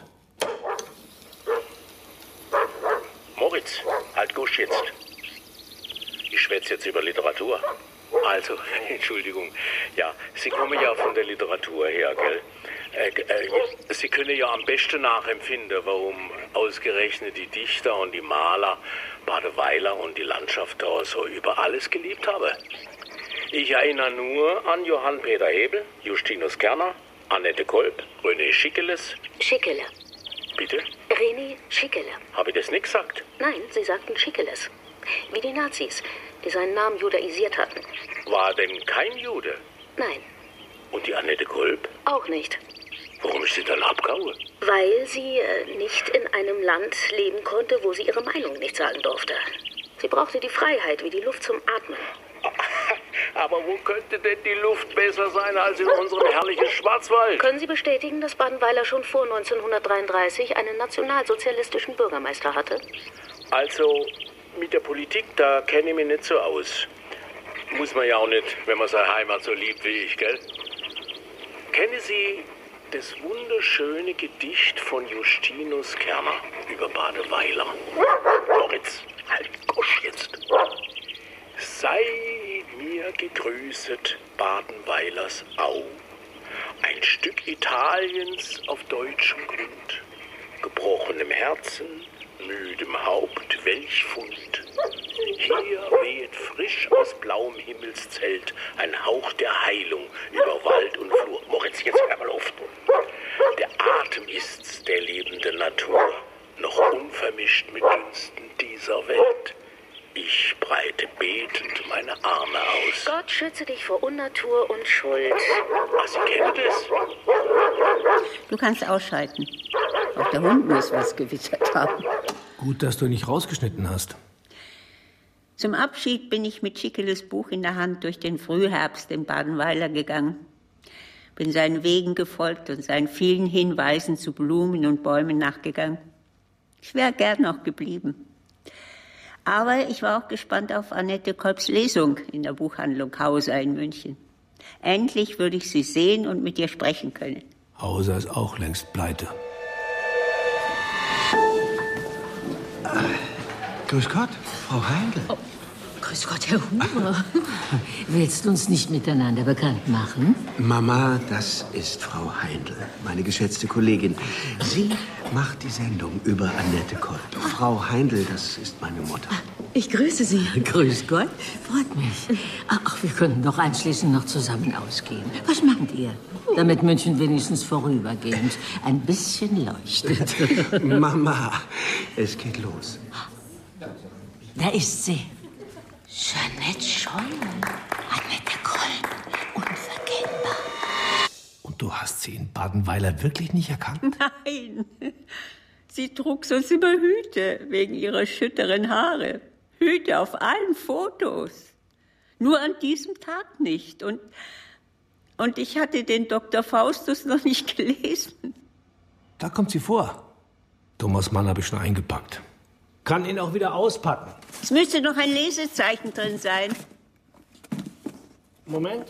Moritz, halt Gusch jetzt. Ich schwätze jetzt über Literatur. Also, Entschuldigung. Ja, Sie kommen ja von der Literatur her, gell? Äh, äh, Sie können ja am besten nachempfinden, warum ausgerechnet die Dichter und die Maler Badeweiler und die Landschaft da so über alles geliebt haben. Ich erinnere nur an Johann Peter Hebel, Justinus Kerner, Annette Kolb, René Schickeles. Schickele. Bitte? René Schickele. Habe ich das nicht gesagt? Nein, Sie sagten Schickeles. Wie die Nazis, die seinen Namen judaisiert hatten. War denn kein Jude? Nein. Und die Annette Kolb? Auch nicht. Warum ist sie dann abgehauen? Weil sie äh, nicht in einem Land leben konnte, wo sie ihre Meinung nicht sagen durfte. Sie brauchte die Freiheit wie die Luft zum Atmen. Aber wo könnte denn die Luft besser sein als in unserem herrlichen Schwarzwald? Können Sie bestätigen, dass Badenweiler schon vor neunzehnhundertdreiunddreißig einen nationalsozialistischen Bürgermeister hatte? Also, mit der Politik, da kenne ich mich nicht so aus. Muss man ja auch nicht, wenn man seine Heimat so liebt wie ich, gell? Kennen Sie das wunderschöne Gedicht von Justinus Kerner über Badeweiler? Moritz, halt Gosch jetzt. Sei mir gegrüßet, Badenweilers Au, ein Stück Italiens auf deutschem Grund, gebrochenem Herzen, müdem Haupt, welch Fund. Hier weht frisch aus blauem Himmelszelt ein Hauch der Heilung über Wald und Flur. Moritz, jetzt hör mal auf. Der Atem ist's der lebenden Natur, noch unvermischt mit Dünsten dieser Welt. Ich breite betend meine Arme aus. Gott schütze dich vor Unnatur und Schuld. Ach, Sie kennen das? Du kannst ausschalten. Auch der Hund muss was gewittert haben. Gut, dass du nicht rausgeschnitten hast. Zum Abschied bin ich mit Schickeles Buch in der Hand durch den Frühherbst in Badenweiler gegangen. Bin seinen Wegen gefolgt und seinen vielen Hinweisen zu Blumen und Bäumen nachgegangen. Ich wäre gern noch geblieben. Aber ich war auch gespannt auf Annette Kolbs Lesung in der Buchhandlung Hauser in München. Endlich würde ich sie sehen und mit ihr sprechen können. Hauser ist auch längst pleite. Grüß Gott, Frau Heindl. Oh, grüß Gott, Herr Huber. Willst du uns nicht miteinander bekannt machen? Mama, das ist Frau Heindl, meine geschätzte Kollegin. Sie macht die Sendung über Annette Kolb. Frau Heindl, das ist meine Mutter. Ich grüße Sie. Grüß Gott, freut mich. Ach, wir könnten doch anschließend noch zusammen ausgehen. Was macht ihr? Damit München wenigstens vorübergehend ein bisschen leuchtet. Mama, es geht los. Da ist sie. Jeanette Scheuer. Annette Kolb. Unverkennbar. Und du hast sie in Badenweiler wirklich nicht erkannt? Nein. Sie trug sonst immer Hüte wegen ihrer schütteren Haare. Hüte auf allen Fotos. Nur an diesem Tag nicht. Und, und ich hatte den Doktor Faustus noch nicht gelesen. Da kommt sie vor. Thomas Mann habe ich schon eingepackt. Kann ihn auch wieder auspacken. Es müsste noch ein Lesezeichen drin sein. Moment.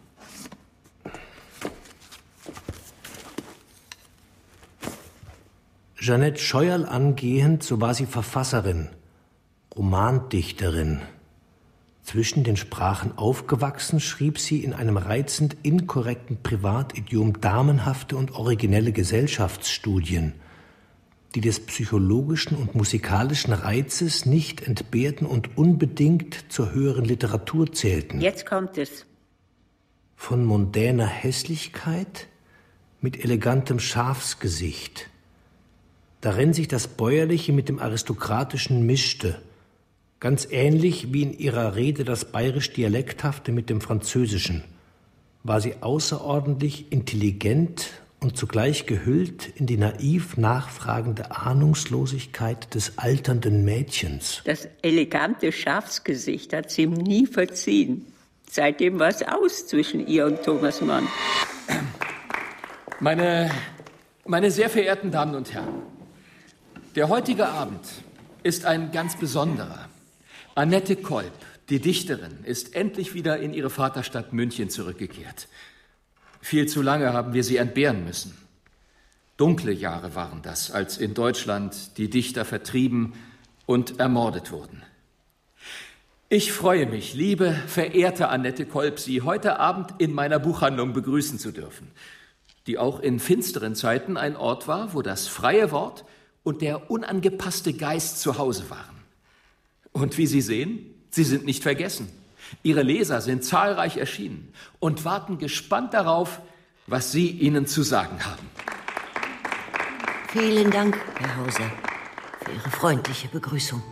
Jeanette Scheuerl angehend, so war sie Verfasserin, Romandichterin. Zwischen den Sprachen aufgewachsen, schrieb sie in einem reizend inkorrekten Privatidiom damenhafte und originelle Gesellschaftsstudien, die des psychologischen und musikalischen Reizes nicht entbehrten und unbedingt zur höheren Literatur zählten. Jetzt kommt es. Von mondäner Hässlichkeit mit elegantem Schafsgesicht, darin sich das Bäuerliche mit dem Aristokratischen mischte, ganz ähnlich wie in ihrer Rede das bayerisch-dialekthafte mit dem Französischen, war sie außerordentlich intelligent und zugleich gehüllt in die naiv nachfragende Ahnungslosigkeit des alternden Mädchens. Das elegante Schafsgesicht hat sie ihm nie verziehen. Seitdem war es aus zwischen ihr und Thomas Mann. Meine, meine sehr verehrten Damen und Herren, der heutige Abend ist ein ganz besonderer. Annette Kolb, die Dichterin, ist endlich wieder in ihre Vaterstadt München zurückgekehrt. Viel zu lange haben wir sie entbehren müssen. Dunkle Jahre waren das, als in Deutschland die Dichter vertrieben und ermordet wurden. Ich freue mich, liebe, verehrte Annette Kolb, Sie heute Abend in meiner Buchhandlung begrüßen zu dürfen, die auch in finsteren Zeiten ein Ort war, wo das freie Wort und der unangepasste Geist zu Hause waren. Und wie Sie sehen, sie sind nicht vergessen. Ihre Leser sind zahlreich erschienen und warten gespannt darauf, was Sie ihnen zu sagen haben. Vielen Dank, Herr Hauser, für Ihre freundliche Begrüßung.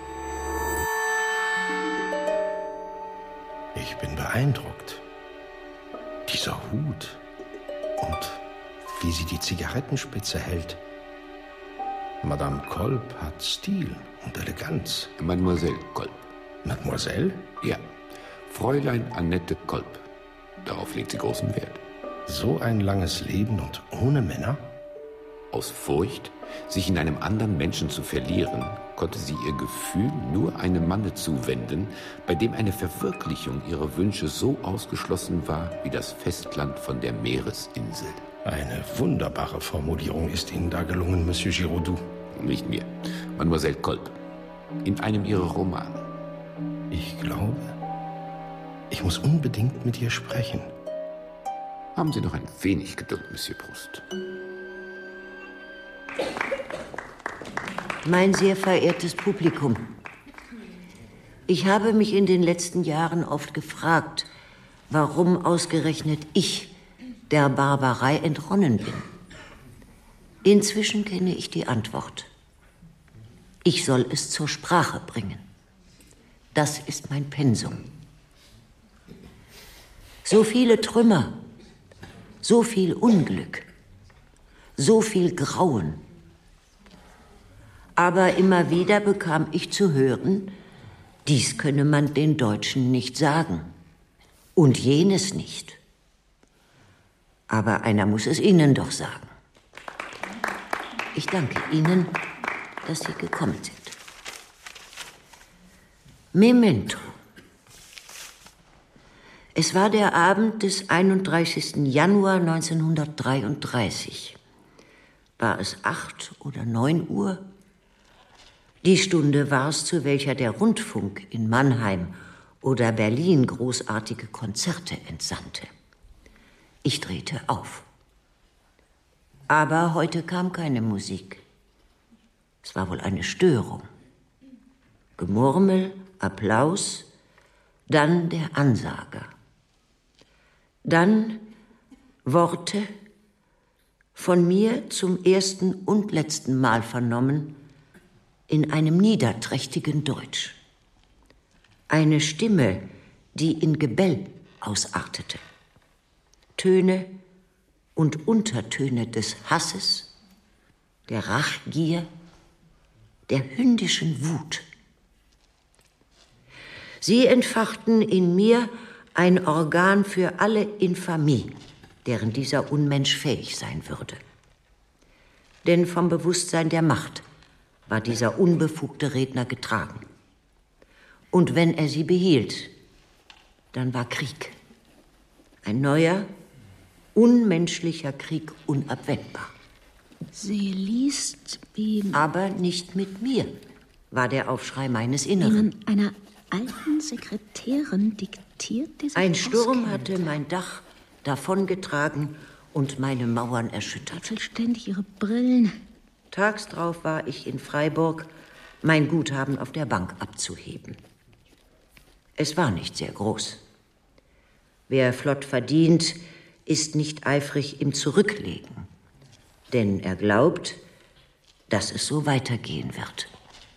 Ich bin beeindruckt. Dieser Hut und wie sie die Zigarettenspitze hält. Madame Kolb hat Stil und Eleganz. Mademoiselle Kolb. Mademoiselle? Ja, Fräulein Annette Kolb. Darauf legt sie großen Wert. So ein langes Leben und ohne Männer? Aus Furcht, sich in einem anderen Menschen zu verlieren, konnte sie ihr Gefühl nur einem Manne zuwenden, bei dem eine Verwirklichung ihrer Wünsche so ausgeschlossen war wie das Festland von der Meeresinsel. Eine wunderbare Formulierung ist Ihnen da gelungen, Monsieur Giraudoux. Nicht mir, Mademoiselle Kolb. In einem ihrer Romane. Ich glaube, ich muss unbedingt mit ihr sprechen. Haben Sie noch ein wenig Geduld, Monsieur Proust. Mein sehr verehrtes Publikum, ich habe mich in den letzten Jahren oft gefragt, warum ausgerechnet ich der Barbarei entronnen bin. Inzwischen kenne ich die Antwort. Ich soll es zur Sprache bringen. Das ist mein Pensum. So viele Trümmer, so viel Unglück, so viel Grauen. Aber immer wieder bekam ich zu hören, dies könne man den Deutschen nicht sagen und jenes nicht. Aber einer muss es Ihnen doch sagen. Ich danke Ihnen, dass Sie gekommen sind. Memento. Es war der Abend des einunddreißigsten Januar neunzehnhundertdreiunddreißig. War es acht oder neun Uhr? Die Stunde war es, zu welcher der Rundfunk in Mannheim oder Berlin großartige Konzerte entsandte. Ich drehte auf. Aber heute kam keine Musik. Es war wohl eine Störung. Gemurmel, Applaus, dann der Ansager. Dann Worte, von mir zum ersten und letzten Mal vernommen, in einem niederträchtigen Deutsch. Eine Stimme, die in Gebell ausartete. Töne und Untertöne des Hasses, der Rachgier, der hündischen Wut. Sie entfachten in mir ein Organ für alle Infamie, deren dieser Unmensch fähig sein würde. Denn vom Bewusstsein der Macht war dieser unbefugte Redner getragen. Und wenn er sie behielt, dann war Krieg. Ein neuer, unmenschlicher Krieg unabwendbar. Sie liest wie... Aber nicht mit mir, war der Aufschrei meines Wie Inneren. man einer alten Sekretärin diktiert, die sich Ein Sturm auskennt. hatte mein Dach davongetragen und meine Mauern erschüttert. Wechselt ständig ihre Brillen. Tags drauf war ich in Freiburg, mein Guthaben auf der Bank abzuheben. Es war nicht sehr groß. Wer flott verdient, ist nicht eifrig im Zurücklegen. Denn er glaubt, dass es so weitergehen wird.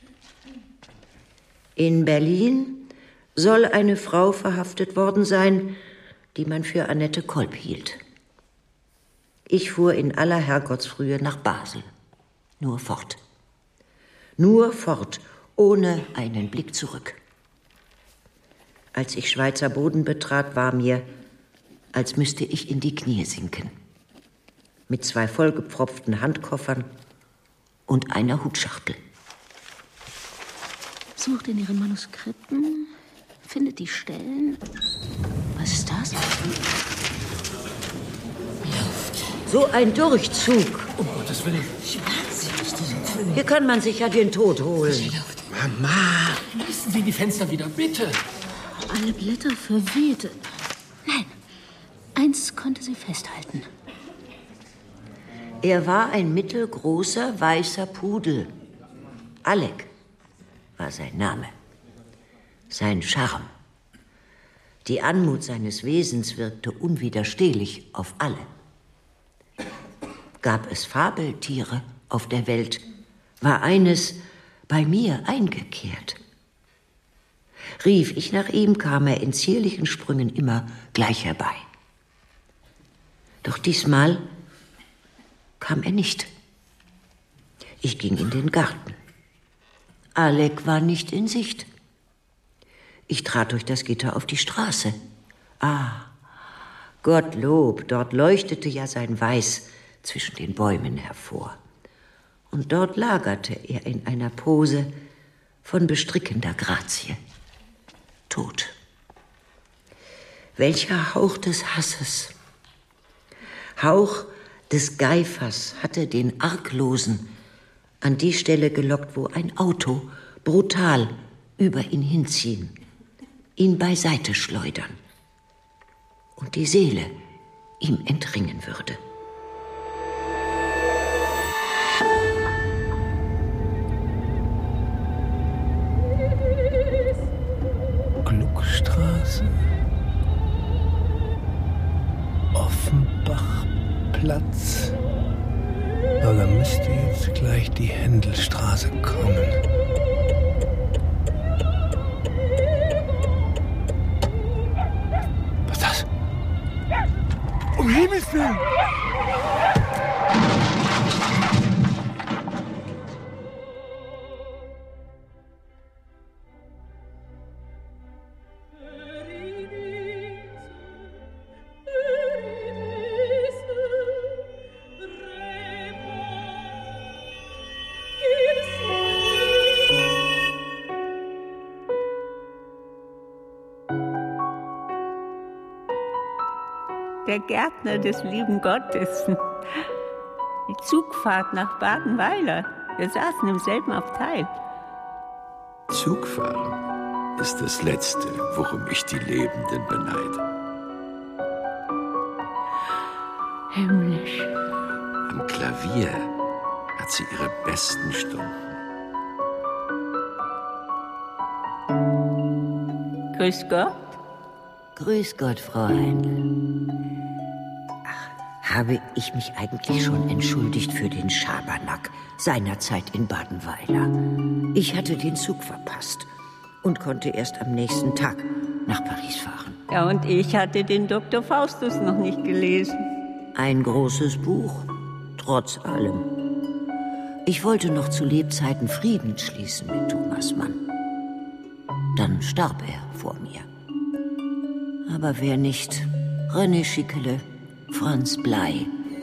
In Berlin soll eine Frau verhaftet worden sein, die man für Annette Kolb hielt. Ich fuhr in aller Herrgottsfrühe nach Basel. Nur fort. Nur fort, ohne einen Blick zurück. Als ich Schweizer Boden betrat, war mir, als müsste ich in die Knie sinken. Mit zwei vollgepfropften Handkoffern und einer Hutschachtel. Sucht in ihren Manuskripten, findet die Stellen. Was ist das? Luft. So ein Durchzug. Um Gottes Willen. Hier kann man sich ja den Tod holen. Mama! Schließen Sie die Fenster wieder, bitte. Alle Blätter verweht. Nein, eins konnte sie festhalten. Er war ein mittelgroßer, weißer Pudel. Alec war sein Name. Sein Charme. Die Anmut seines Wesens wirkte unwiderstehlich auf alle. Gab es Fabeltiere auf der Welt, war eines bei mir eingekehrt. Rief ich nach ihm, kam er in zierlichen Sprüngen immer gleich herbei. Doch diesmal kam er nicht. Ich ging in den Garten. Alec war nicht in Sicht. Ich trat durch das Gitter auf die Straße. Ah, Gottlob, dort leuchtete ja sein Weiß zwischen den Bäumen hervor. Und dort lagerte er in einer Pose von bestrickender Grazie. Tot. Welcher Hauch des Hasses, Hauch des Geifers hatte den Arglosen an die Stelle gelockt, wo ein Auto brutal über ihn hinziehen, ihn beiseite schleudern und die Seele ihm entringen würde. Gluckstraße, Offenbachplatz. So, da müsste jetzt gleich die Händelstraße kommen. Was ist das? Um Himmels Willen! Der Gärtner des lieben Gottes. Die Zugfahrt nach Badenweiler. Wir saßen im selben Abteil. Zugfahren ist das Letzte, worum ich die Lebenden beneide. Himmlisch. Am Klavier hat sie ihre besten Stunden. Grüß Gott. Grüß Gott, Fräulein. Ach, habe ich mich eigentlich schon entschuldigt für den Schabernack seinerzeit in Badenweiler? Ich hatte den Zug verpasst und konnte erst am nächsten Tag nach Paris fahren. Ja, und ich hatte den Doktor Faustus noch nicht gelesen. Ein großes Buch, trotz allem. Ich wollte noch zu Lebzeiten Frieden schließen mit Thomas Mann. Dann starb er vor mir. Aber wer nicht? René Schickele, Franz Blei.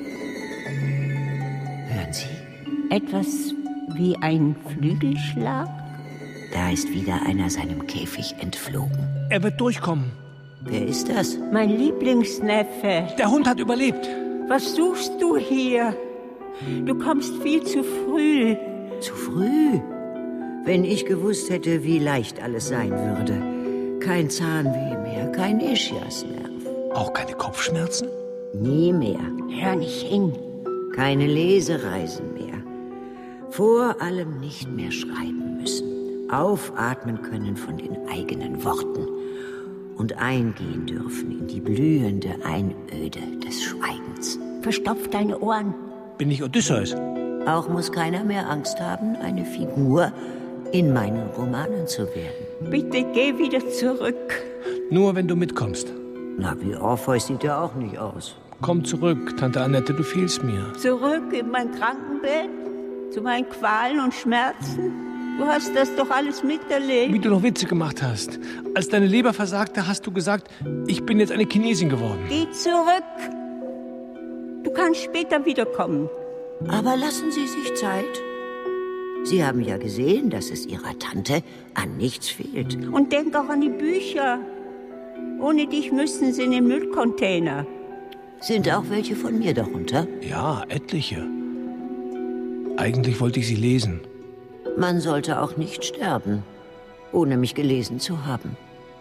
Hören Sie? Etwas wie ein Flügelschlag? Da ist wieder einer seinem Käfig entflogen. Er wird durchkommen. Wer ist das? Mein Lieblingsneffe. Der Hund hat überlebt. Was suchst du hier? Du kommst viel zu früh. Zu früh? Wenn ich gewusst hätte, wie leicht alles sein würde. Kein Zahnweh mehr, kein Ischiasnerv. Auch keine Kopfschmerzen? Nie mehr. Hör nicht hin. Keine Lesereisen mehr. Vor allem nicht mehr schreiben müssen. Aufatmen können von den eigenen Worten. Und eingehen dürfen in die blühende Einöde des Schweigens. Verstopf deine Ohren. Bin ich Odysseus? Auch muss keiner mehr Angst haben, eine Figur in meinen Romanen zu werden. Bitte geh wieder zurück. Nur wenn du mitkommst. Na, wie Orpheus sieht er auch nicht aus. Komm zurück, Tante Annette, du fehlst mir. Zurück in mein Krankenbett? Zu meinen Qualen und Schmerzen? Du hast das doch alles miterlebt. Wie du noch Witze gemacht hast. Als deine Leber versagte, hast du gesagt, ich bin jetzt eine Chinesin geworden. Geh zurück. Du kannst später wiederkommen. Aber lassen Sie sich Zeit. Sie haben ja gesehen, dass es Ihrer Tante an nichts fehlt. Und denk auch an die Bücher. Ohne dich müssten sie in den Müllcontainer. Sind auch welche von mir darunter? Ja, etliche. Eigentlich wollte ich sie lesen. Man sollte auch nicht sterben, ohne mich gelesen zu haben.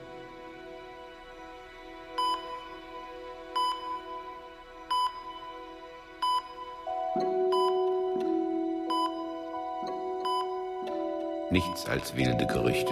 Nichts als wilde Gerüchte.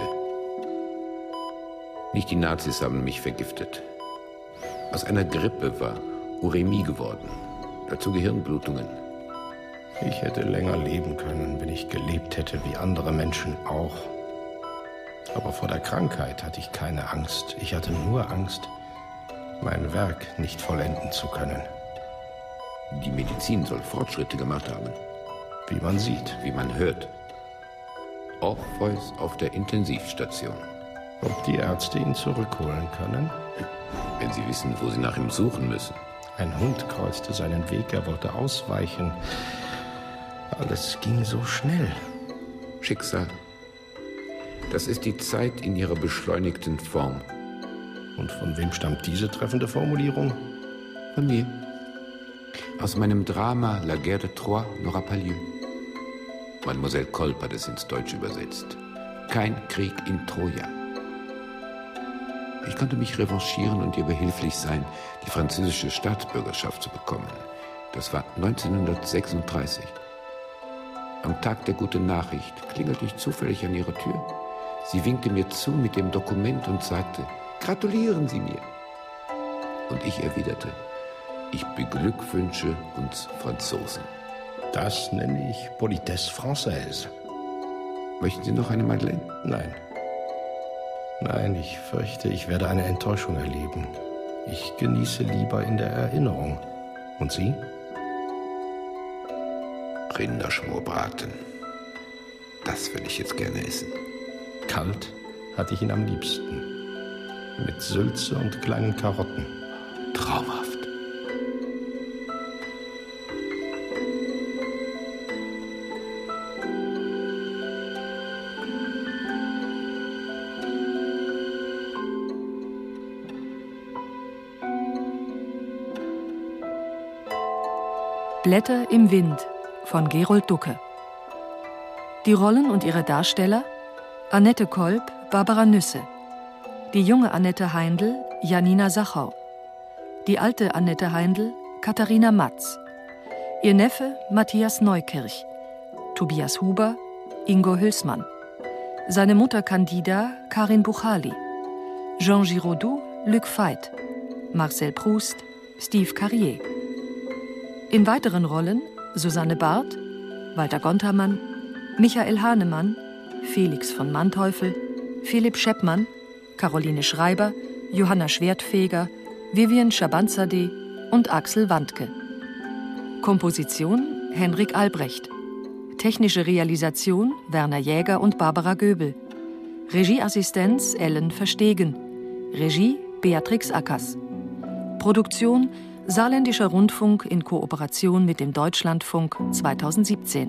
Nicht die Nazis haben mich vergiftet. Aus einer Grippe war Urämie geworden. Dazu Gehirnblutungen. Ich hätte länger leben können, wenn ich gelebt hätte wie andere Menschen auch. Aber vor der Krankheit hatte ich keine Angst. Ich hatte nur Angst, mein Werk nicht vollenden zu können. Die Medizin soll Fortschritte gemacht haben. Wie man sieht. Wie man hört. Orpheus auf der Intensivstation. Ob die Ärzte ihn zurückholen können? Wenn sie wissen, wo sie nach ihm suchen müssen. Ein Hund kreuzte seinen Weg, er wollte ausweichen. Alles ging so schnell. Schicksal. Das ist die Zeit in ihrer beschleunigten Form. Und von wem stammt diese treffende Formulierung? Von mir. Aus meinem Drama La Guerre de Troie n'aura pas lieu. Mademoiselle Kolb hat es ins Deutsche übersetzt. Kein Krieg in Troja. Ich konnte mich revanchieren und ihr behilflich sein, die französische Staatsbürgerschaft zu bekommen. Das war neunzehnhundertsechsunddreißig. Am Tag der guten Nachricht klingelte ich zufällig an ihrer Tür. Sie winkte mir zu mit dem Dokument und sagte, gratulieren Sie mir. Und ich erwiderte, ich beglückwünsche uns Franzosen. Das nenne ich Politesse Française. Möchten Sie noch eine Madeleine? Nein. Nein, ich fürchte, ich werde eine Enttäuschung erleben. Ich genieße lieber in der Erinnerung. Und Sie? Rinderschmorbraten. Das will ich jetzt gerne essen. Kalt hatte ich ihn am liebsten. Mit Sülze und kleinen Karotten. Traumhaft. Blätter im Wind von Gerold Ducke. Die Rollen und ihre Darsteller: Annette Kolb, Barbara Nüsse. Die junge Annette Heindl, Janina Sachau. Die alte Annette Heindl, Katharina Matz. Ihr Neffe, Matthias Neukirch. Tobias Huber, Ingo Hülsmann. Seine Mutter Candida, Karin Buchali. Jean Giraudoux, Luc Veit. Marcel Proust, Steve Carrier. In weiteren Rollen Susanne Barth, Walter Gontermann, Michael Hahnemann, Felix von Manteuffel, Philipp Scheppmann, Caroline Schreiber, Johanna Schwertfeger, Vivian Schabanzadeh und Axel Wandke. Komposition Henrik Albrecht. Technische Realisation Werner Jäger und Barbara Göbel. Regieassistenz Ellen Verstegen. Regie Beatrix Ackers. Produktion Saarländischer Rundfunk in Kooperation mit dem Deutschlandfunk zweitausendsiebzehn.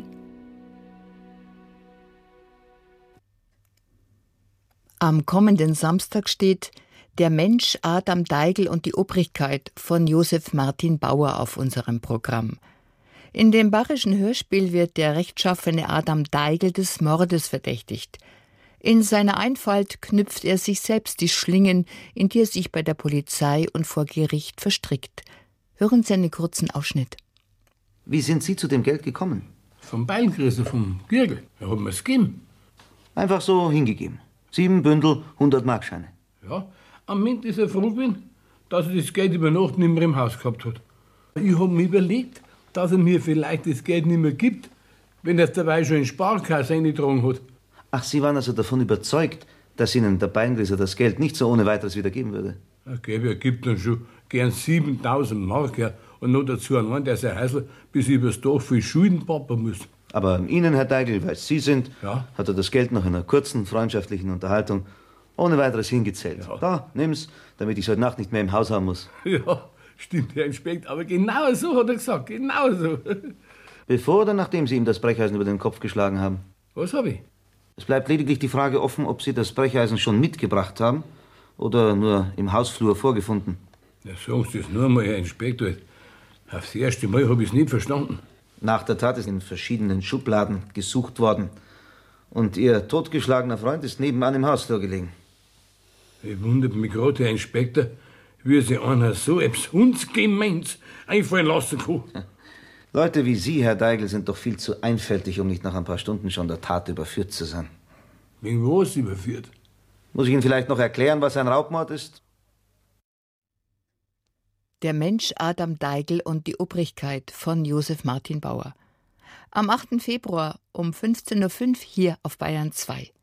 Am kommenden Samstag steht Der Mensch, Adam Deigl und die Obrigkeit von Josef Martin Bauer auf unserem Programm. In dem bayerischen Hörspiel wird der rechtschaffene Adam Deigl des Mordes verdächtigt. In seiner Einfalt knüpft er sich selbst die Schlingen, in die er sich bei der Polizei und vor Gericht verstrickt. Hören Sie einen kurzen Ausschnitt. Wie sind Sie zu dem Geld gekommen? Vom Beilgröße, vom Gürgel. Er hat mir's gegeben. Einfach so hingegeben. Sieben Bündel, hundert Markscheine. Ja, am Ende ist er froh gewesen, dass er das Geld über Nacht nicht mehr im Haus gehabt hat. Ich hab mir überlegt, dass er mir vielleicht das Geld nicht mehr gibt, wenn er es dabei schon in Sparkasse eingetragen hat. Ach, Sie waren also davon überzeugt, dass Ihnen der Beingrisser das Geld nicht so ohne weiteres wieder geben würde? Er gäbe, er gibt dann schon gern siebentausend Mark, ja. Und noch dazu einen, der sein Häusl bis übers Dorf viel Schulden pappen muss. Aber Ihnen, Herr Deigl, weil es Sie sind, ja, hat er das Geld nach einer kurzen, freundschaftlichen Unterhaltung ohne weiteres hingezählt. Ja. Da, nimm's, damit ich heute Nacht nicht mehr im Haus haben muss. Ja, stimmt, Herr Inspekt, aber genau so hat er gesagt, genau so. Bevor oder nachdem Sie ihm das Brecheisen über den Kopf geschlagen haben? Was hab ich? Es bleibt lediglich die Frage offen, ob Sie das Brecheisen schon mitgebracht haben oder nur im Hausflur vorgefunden. Ja, sagen Sie das nur einmal, Herr Inspektor. Aufs erste Mal habe ich es nicht verstanden. Nach der Tat ist in verschiedenen Schubladen gesucht worden. Und Ihr totgeschlagener Freund ist nebenan im Hausflur gelegen. Ich wundert mich gerade, Herr Inspektor, wie sich einer so etwas Hundsgemeins einfallen lassen kann. Leute wie Sie, Herr Deigl, sind doch viel zu einfältig, um nicht nach ein paar Stunden schon der Tat überführt zu sein. Wegen was überführt? Muss ich Ihnen vielleicht noch erklären, was ein Raubmord ist? Der Mensch Adam Deigl und die Obrigkeit von Josef Martin Bauer. Am achten Februar um fünfzehn Uhr fünf hier auf Bayern zwei.